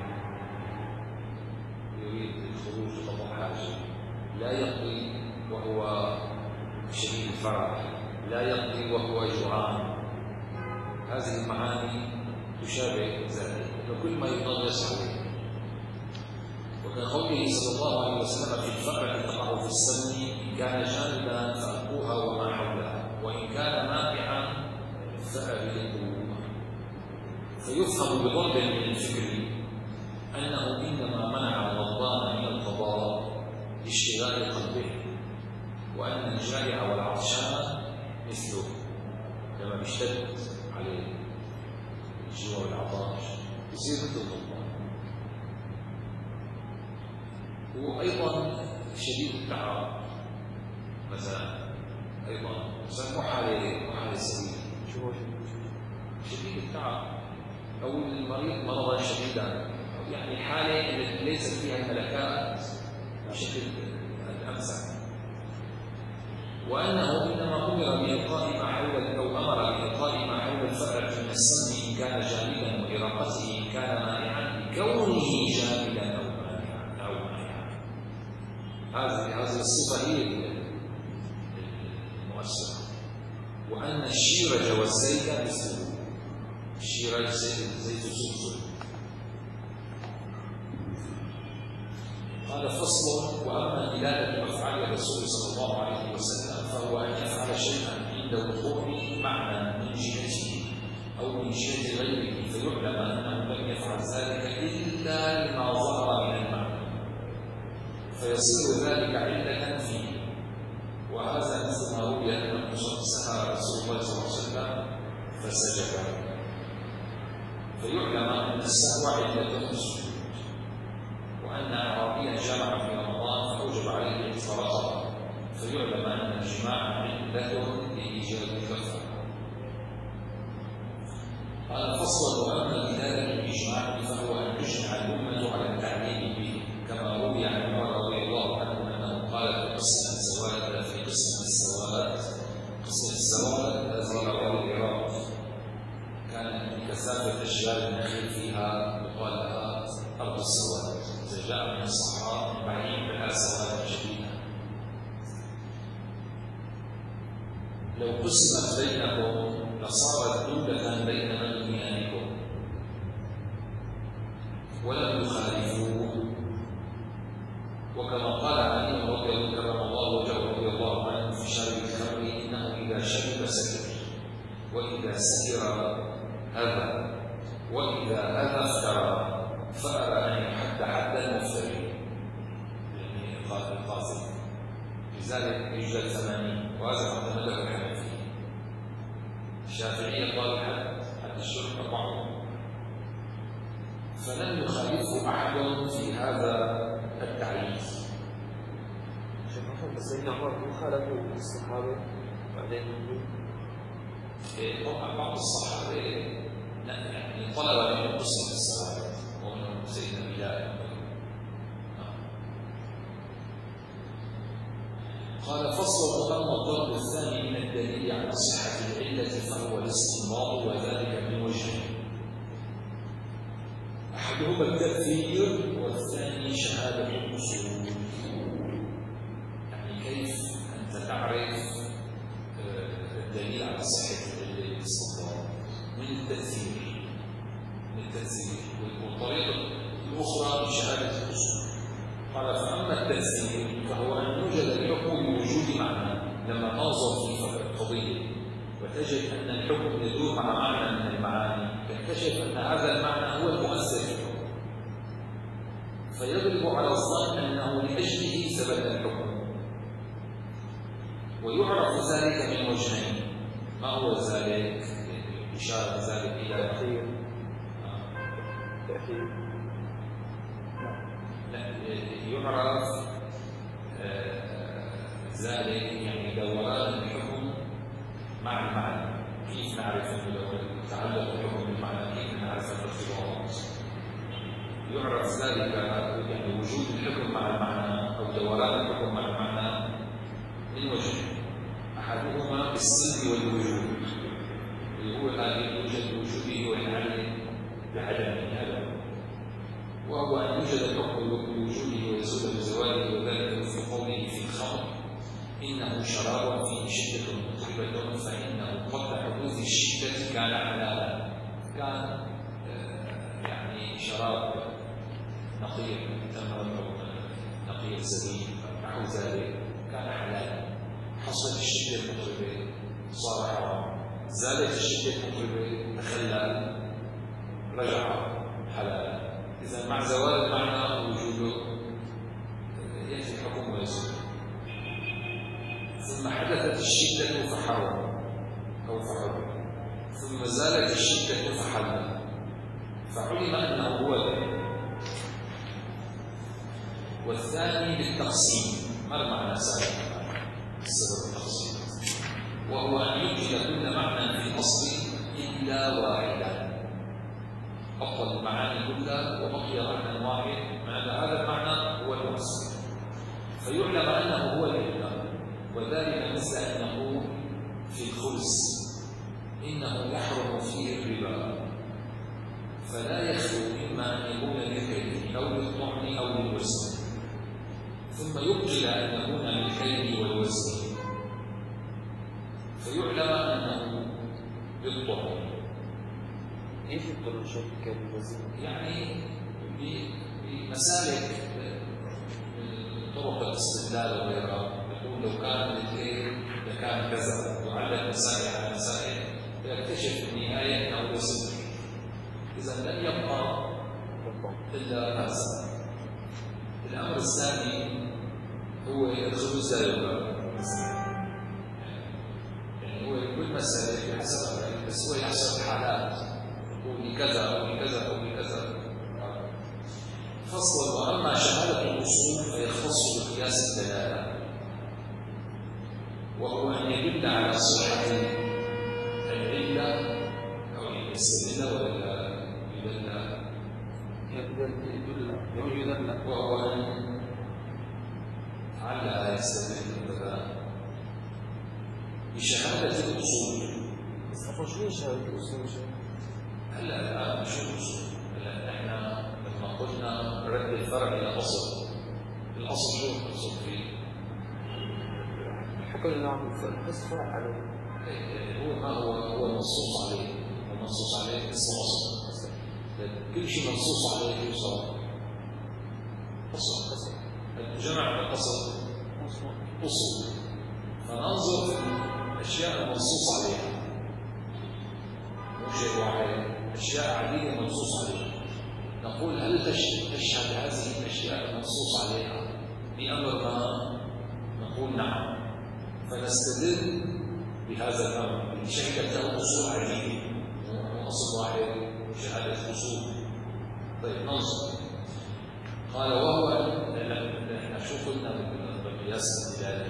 يريد الخروج لقضاء حاجة، لا يقضي وهو شديد الفرح، لا يقضي وهو جوعان. هذه المعاني تشابه ذلك، وكل ما ينغص عليه. وكقوله صلى الله عليه وسلم في الفقرة تقع في السم إن كان جانبا فألقوها وما حولها، وإن كان مانعا فأبلقوه. فيفهم بضرب من الفكر أنه إنما منع الغضبان من القضاء لاشتغال قلبه، وأن الجائع والعطشان مثله لما بيشتد عليه الجوع والعطش يصير مثل الغضبان. وأيضا شديد التعب مثلا أيضا مو حالة مو حالة سوية، شديد التعب أو المريض مرضا شديدا، يعني حالة التي ليست فيها الملكات بشكل الأمثل. وأنه إنما أمر بإلقاء ما حول أو أمر بإلقاء ما حول الفأرة من السم إن كان جامدا، وإراقته إن كان مانعا، لكونه جامدا أو مانعا أو مانعا. هذه هذه الصفة هي المؤثرة. وأن الشيرج والزيت مثله، الشيرج زيت زيت الزلزل. قال فصل: وأما دلالة أفعال الرسول صلى الله عليه وسلم فهو أن يفعل شيئا عند وقوع معنى من جهته أو من جهة غيره، فيعلم أنه لم يفعل ذلك إلا لما ظهر من المعنى، فيصير ذلك علة فيه. وهذا مثل ما روي أنه سأل رسول الله صلى الله عليه وسلم فسجد، فيعلم أن السهو علة السجود. وأن أعرابيا جمع في رمضان فأوجب عليه فرقه، فيعلم أن الجماع علة لإيجاب الكفارة. قال فصل: وأما دلالة الإجماع فهو أن تجمع الأمة على التعليم به، كما روي عن عمر رضي الله عنه أنه قال في قسم الزواج في قسم السواد قسم السواد الذي رواه العراق كان من كثافة أشجار النخيل فيها يقال لها أرض السواد، إذا جاء من الصحراء بعيد بها سواد شديدة. لو قسمت بينكم لصارت دولة بين أغنيائكم ولم يخالفوه. وكما قال علي رضي الله وجهه رضي الله عنه في شارب الخمر: إنه إذا شرب سكر، وإذا سكر هذا، وإذا هذا افترى، فأرى أن يحد حد المفتري، يعني القاضي، لذلك يجلد ثمانين، وهذا اعتمده الحنفي. الشافعية قال حد حد الشرب أربعون، فلم يخالفه أحد في هذا التعريف. بس إن عمر مو خالفوا الصحابة بعدين طبعا بعض الصحابة لا يعني طلب منهم قصة الصحابة ومنهم سيدنا بلال. قال فصل أما الضرب الثاني من الدليل على صحة العلة فهو الاستنباط وذلك من وجهين، أحدهما التأثير والثاني شهادة الأصول. يعني كيف أنت تعرف الدليل على صحة العلة الاستنباط من التأثير من التأثير والطريقة الأخرى من شهادة الأصول. قال فأما التأثير فهو أن يوجد الحكم بوجود معنى. لما تنظر في القضية وتجد أن الحكم يدور مع معنى من المعاني تكتشف أن هذا المعنى هو المؤثر في الحكم، فيغلب على الظن أنه لأجله ثبت الحكم. ويعرف ذلك من وجهين. ما هو ذلك؟ إشارة ذلك إلى تأثير تأثير لا يعرف ذلك يعني دوران الحكم مع المعنى. كيف نعرف أنه تعلق الحكم بالمعنى؟ كيف نعرف الارتباط؟ يعرف ذلك يعني وجود الحكم مع المعنى أو دوران الحكم مع المعنى من وجهين، أحدهما بالسلب والوجود، اللي هو هذه يوجد وجوده والعدم بعدمه هذا، وهو أن يوجد الحكم بوجوده ويزول بزواله، وذلك في قوله في الخمر إنه شراب فيه شدة مطربة فإنه قبل حدوث الشدة كان حلالا. كان يعني شراب نقي تمر أو نقي زبيب نحو ذلك كان حلالا. حصلت الشدة المطربة صار حرام، زالت الشدة المطربة تخلل رجع حلالا. إذا مع زوال المعنى وجوده يأتي الحكم ويزول. ثم حدثت الشدة فحرم أو فحرم، ثم زالت الشدة فحل، فعلم أنه هو ذلك. والثاني بالتقسيم. ما معنى سابق السبب التقسيم؟ وهو أن يوجد كل معنى في الأصل إلا واحدا. أفضل المعاني كلها وبقي معنى واحد، معنى هذا المعنى هو المؤثر، فيعلم أنه هو الإله. وذلك مثل أن نقول في الخبز إنه يحرم فيه الربا، فلا يخلو مما أن يكون للكيل أو للطعم أو للوزن، ثم يبطل أن يكون للكيل والوزن، فيعلم أنه للطعم. ايش يقدروا نشوف كم وزن؟ يعني بمسالك طرق الاستدلال وغيرها، يقول لو كان للكيل لكان كذا، وعلق مسائل على مسائل فيكتشف في النهايه انه وزن. اذا لن يبقى الا هذا. الامر الثاني هو الخبز لا يبقى، يعني هو كل مساله بحسب بس هو يحسب الحالات، لكذا أو لكذا أو لكذا. فصل. وأما شهادة الأصول فيختص بقياس الدلالة، وهو أن يدل على صحة العلة أو يستدل ولا يدل يدل أو يدل، وهو أن علّ يستدل كذا بشهادة الأصول. بس شو شهادة الأصول؟ هلا الآن شو الأصول؟ هلا احنا لما قلنا رد الفرع إلى أصل، الأصل شو الأصل فيه؟ الحكم نعم بس فرع عليه. هو ما هو هو منصوص عليه، ومنصوص عليه اسمه أصل. كل شيء منصوص عليه يوصل أصل. أصل الجمع الأصل أصل. فننظر في الأشياء المنصوص عليها، مو شيء واحد، أشياء عديدة منصوص عليها. نقول هل تشهد هذه الأشياء المنصوص عليها بأمر ما؟ نقول نعم، فنستدل بهذا الأمر اللي شهدت له أصول عديدة، مو أصل واحد شهادة أصول. طيب ننظر. قال وهو احنا شو قلنا بالقياس الدلالة؟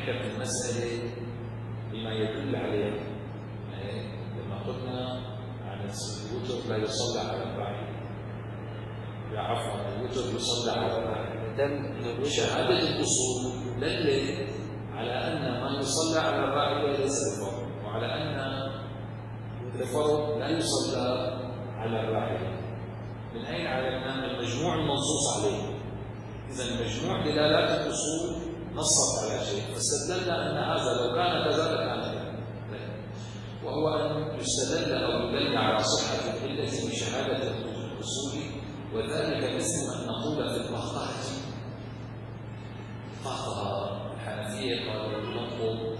نحكم في المسألة بما يدل عليه. يعني لما قلنا عن الوتر لا يصلى على الرعي، لا عفوا الوتر يصلى على الرعي. شهادة الأصول دلت على أن ما يصلى على الرعي ليس بفرض، وعلى أن الفرض لا يصلى على الرعي. من أين علمنا؟ المجموع المنصوص عليه. إذا مجموع دلالات الأصول نصت على شيء، فاستدلنا أن هذا لو كان كذا لكان كذا، وهو أن يستدل أو يدل على صحة العلة بشهادة الأصول، وذلك مثل أن نقول في الطهارة طهر الحنفية قالوا ينقض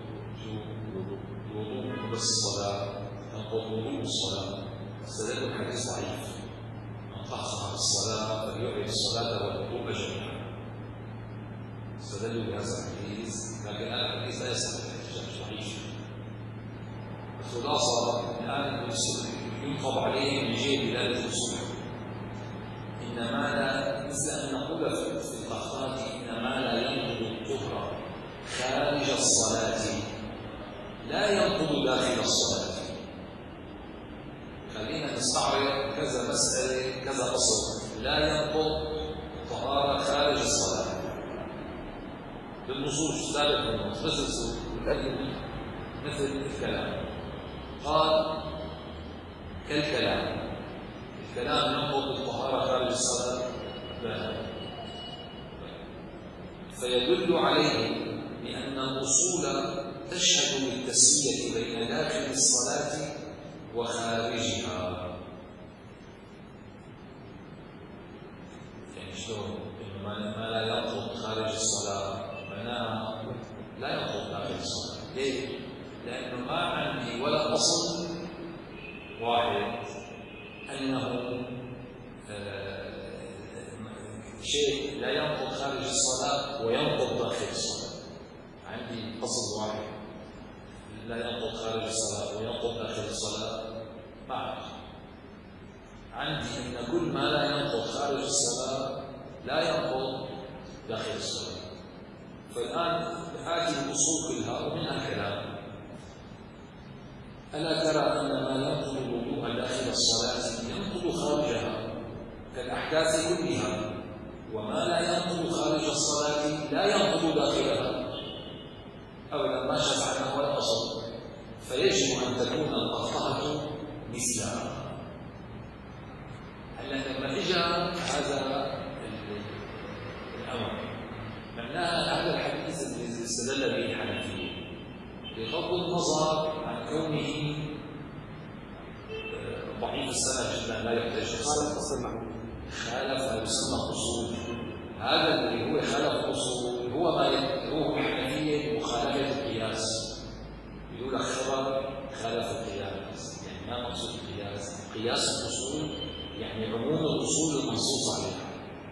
الوضوء بالصلاة، ينقض وضوء الصلاة، استدلوا الحديث ضعيف، من طهر الصلاة فليعيد الصلاة والوضوء جميعا. استدلوا بهذا الحديث، لكن هذا الحديث لا يصح الاحتجاج، ضعيف. الخلاصة الآن ينقض عليه من جهة دلالة الأصول، إنما لا مثل أن نقول في الطهارة إنما لا ينقض الطهر خارج الصلاة لا ينقض داخل الصلاة. خلينا نستعرض كذا مسألة كذا أصل لا ينقض الطهارة خارج الصلاة بالنصوص ثابتة مثل الأدلة مثل الكلام. قال كالكلام، الكلام ينقض الطهارة خارج الصلاة لا، فيدل عليه بأن الأصول تشهد بالتسوية بين داخل الصلاة وخارجها. يعني شلون؟ ما لا ينقض خارج الصلاة معناها لا ينقض داخل الصلاة. ليه؟ لأنه ما عندي ولا أصل واحد أنه شيء لا ينقض خارج الصلاة وينقض داخل الصلاة. عندي أصل واحد لا ينقض خارج الصلاة وينقض داخل الصلاة ما عندي. عندي أن كل ما لا ينقض خارج الصلاة لا ينقض داخل الصلاة. فالآن آتي الأصول كلها ومنها الكلام. ألا ترى أن ما ينقض الوضوء داخل الصلاة ينقض خارجها كالأحداث كلها، وما لا ينقض خارج الصلاة لا ينقض داخلها أولا ما شفعنا هو الأصل، فيجب أن تكون الطهارة مثلها. هلا لما اجى هذا الأمر معناها هذا الحديث الذي استدل به الحنفية بغض النظر عن كونه ضعيف السنة جدا لا يحتاج أصل خالف يسمى أصول. هذا اللي هو خالف الأصول هو ما يدعوه الحنفية مخالفة القياس. يقول لك خبر خالف القياس، يعني ما مقصود القياس؟ قياس الأصول يعني عموم الأصول المنصوص عليها.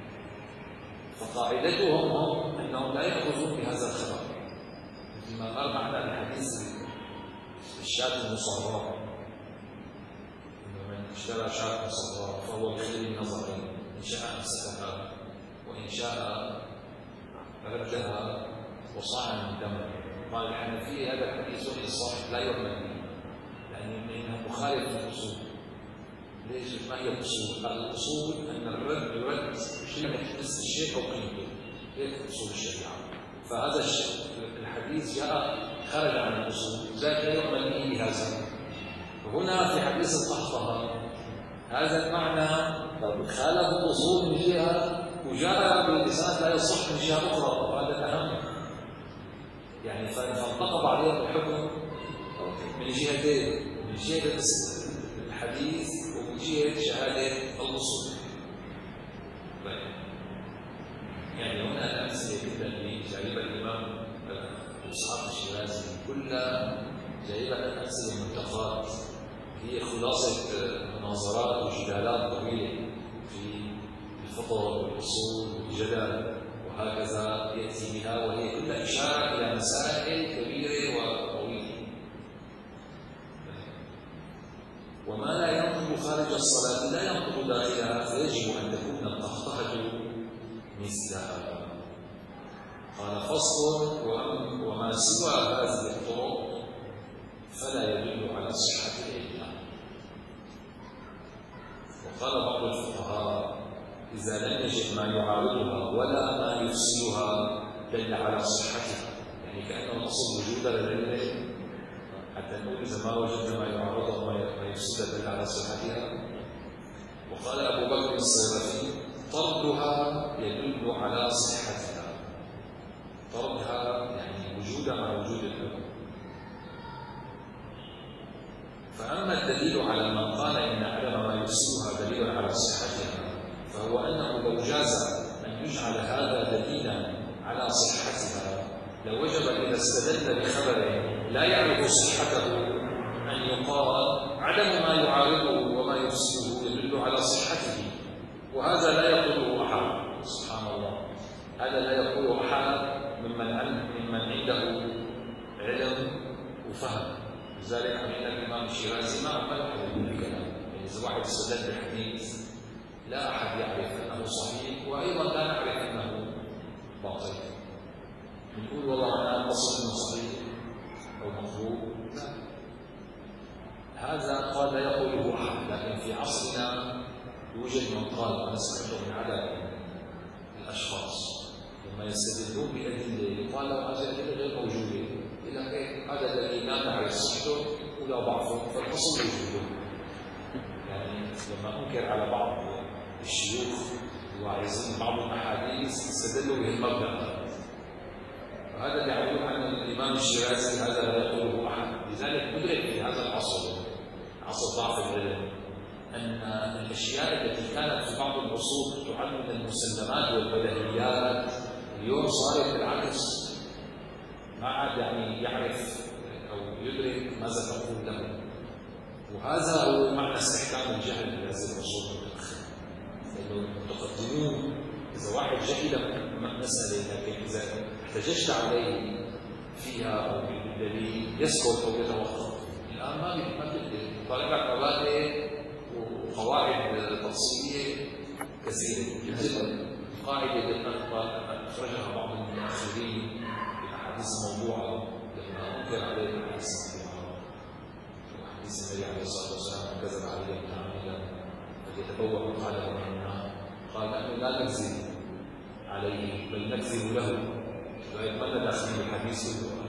فقاعدتهم هم أنهم لا يأخذون بهذا الخبر مثل ما قال معنا الحديث الشاة المصغرة، إنه من اشترى شاة مصغرة فهو بخير نظر إن شاء أمسكها وإن شاء ردها وصاع من دمه. قال الحنفية هذا الحديث الصحيح لا يؤمن به لأنه مخالف للأصول. ليش؟ ما هي الأصول؟ الأصول أن الرد يرد قيمة نفس الشيء أو قيمته، هيك أصول الشريعة. فهذا الشيء الحديث جاء خرج عن الأصول، ذاك لا يؤمن به بهذا. وهنا في حديث الطهارة هذا المعنى خالف الأصول من جهة وجاء باللسان لا يصح من جهة أخرى، وهذا الأهم. يعني فانتقض عليه الحكم من جهتين، من جهة الحديث ومن جهة شهادة الأصول. يعني هنا الأمثلة جدا اللي جايبها الإمام إسحاق الشيرازي كلها جايبة الأمثلة المنتقات، هي خلاصة مناظرات وجدالات طويلة في الفقه والأصول والجدل وهكذا يأتي بها، وهي كلها إشارة إلى مسائل كبيرة وطويلة. وما لا ينقض خارج الصلاة لا ينقض داخلها، فيجب أن تكون الطهارة مثلها. قال فصل وما سوى هذه الطرق فلا يدل على صحة العلة. وقال بعض الفقهاء إذا لم يجد ما يعارضها ولا ما يفسدها دل على صحتها، يعني كأنه الأصل وجود للعلة حتى نقول إذا ما وجدنا ما يعارضها وما يفسدها دل على صحتها. وقال أبو بكر الصيرفي طردها يدل على صحتها، طردها يعني وجودها مع وجود الحكم. فأما الدليل على من قال إن عدم ما يفسدها دليل على صحتها فهو أنه لو جاز أن يجعل هذا دليلا على صحتها لوجب إذا استدل بخبر لا يعرف صحته أن يقال عدم ما يعارضه وما يفسده يدل على صحته، وهذا لا يقوله أحد. سبحان الله، هذا لا يقوله أحد ممن ممن عنده علم وفهم. لذلك عندنا الإمام الشيرازي ما عمل أحد من الكلام، يعني إذا واحد استدل بحديث لا أحد يعرف أنه صحيح وأيضا لا نعرف أنه باطل، نقول والله أنا أصل أنه صحيح أو مطلوب، لا، هذا قال لا يقوله أحد. لكن في عصرنا يوجد من قال، وأنا سمعته من عدد الأشخاص لما يستدلون بأدلة يقال له هذه الأدلة غير موجودة، إلى كيف هذا الذي لا نعرف صحته ولا ضعفه فالأصل وجوده. يعني لما أنكر على بعض الشيوخ الواعظين بعض الأحاديث استدلوا بهالمبدأ، وهذا اللي يعود عن الإمام الشيرازي هذا لا يقوله أحد. لذلك ندرك في هذا العصر، عصر ضعف العلم، أن الأشياء التي كانت في بعض العصور تعد من المسلمات والبديهيات اليوم صارت بالعكس، ما عاد يعني يعرف أو يدرك ماذا تقول له. وهذا هو معنى استحكام الجهل في هذه العصور المتأخرة، لأنه المتقدمون إذا واحد جهل مسألة لكن إذا احتججت عليه فيها أو بالدليل يسكت أو يتوقف. الآن ما بيقدر طالبك مبادئ وقواعد تفصيلية كثيرة جدا. قاعدة أخرجها بعض المتأخرين في الأحاديث الموضوعة لما أنكر عليه الحديث الموضوعة، وحديث النبي عليه الصلاة والسلام كذب عليه متعمدا فليتبوأ مقعده من النار، قال نحن لا نكذب عليه بل نكذب له، ويتمنى داخل الحديث كله.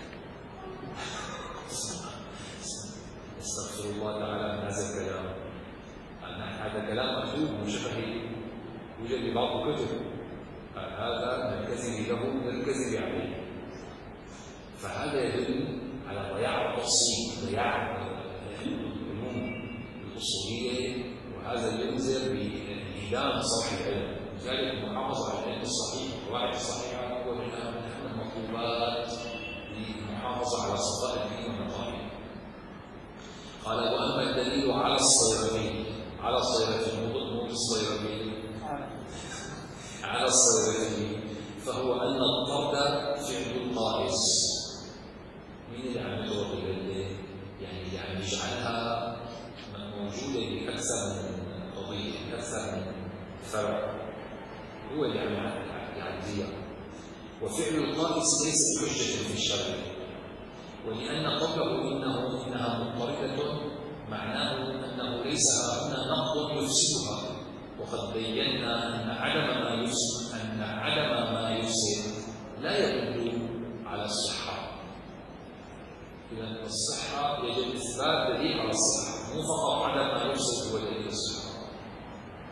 استغفر الله تعالى من هذا الكلام، أن هذا كلام مكتوب وشبهي يوجد في بعض الكتب، هذا من الكذب له للكذب عليه. فهذا يدل على ضياع التفصيل، ضياع العلوم الأصولية، وهذا ينذر بإهدام صرح العلم. لذلك المحافظة على العلم الصحيح والقواعد الصحيحة هو من أهم المطلوبات للمحافظة على صفاء الدين والنقائض. قال وأما الدليل على الصيرفي، على الصيرفي مو الصيرفي، على الصيرفي فهو أن الطرد فعل القائس. مين اللي عم يطرد العلة؟ يعني اللي عم يجعلها موجودة بأكثر من قضية، أكثر من فرع، هو اللي عم يعديها. وفعل القائس ليس بحجة في الشرع، ولأن قوله إنه إنها مضطردة معناه أنه ليس هنا نقض يفسدها، وقد بينا أن عدم ما يفسد أن عدم ما يفسد لا يدل على الصحة. إذا الصحة يجب إثبات دليل على الصحة، مو فقط عدم ما يفسد هو دليل الصحة.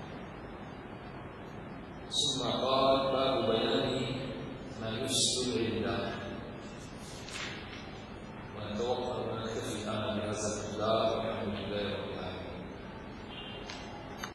ثم قال باب بيان ما يفسد العلة.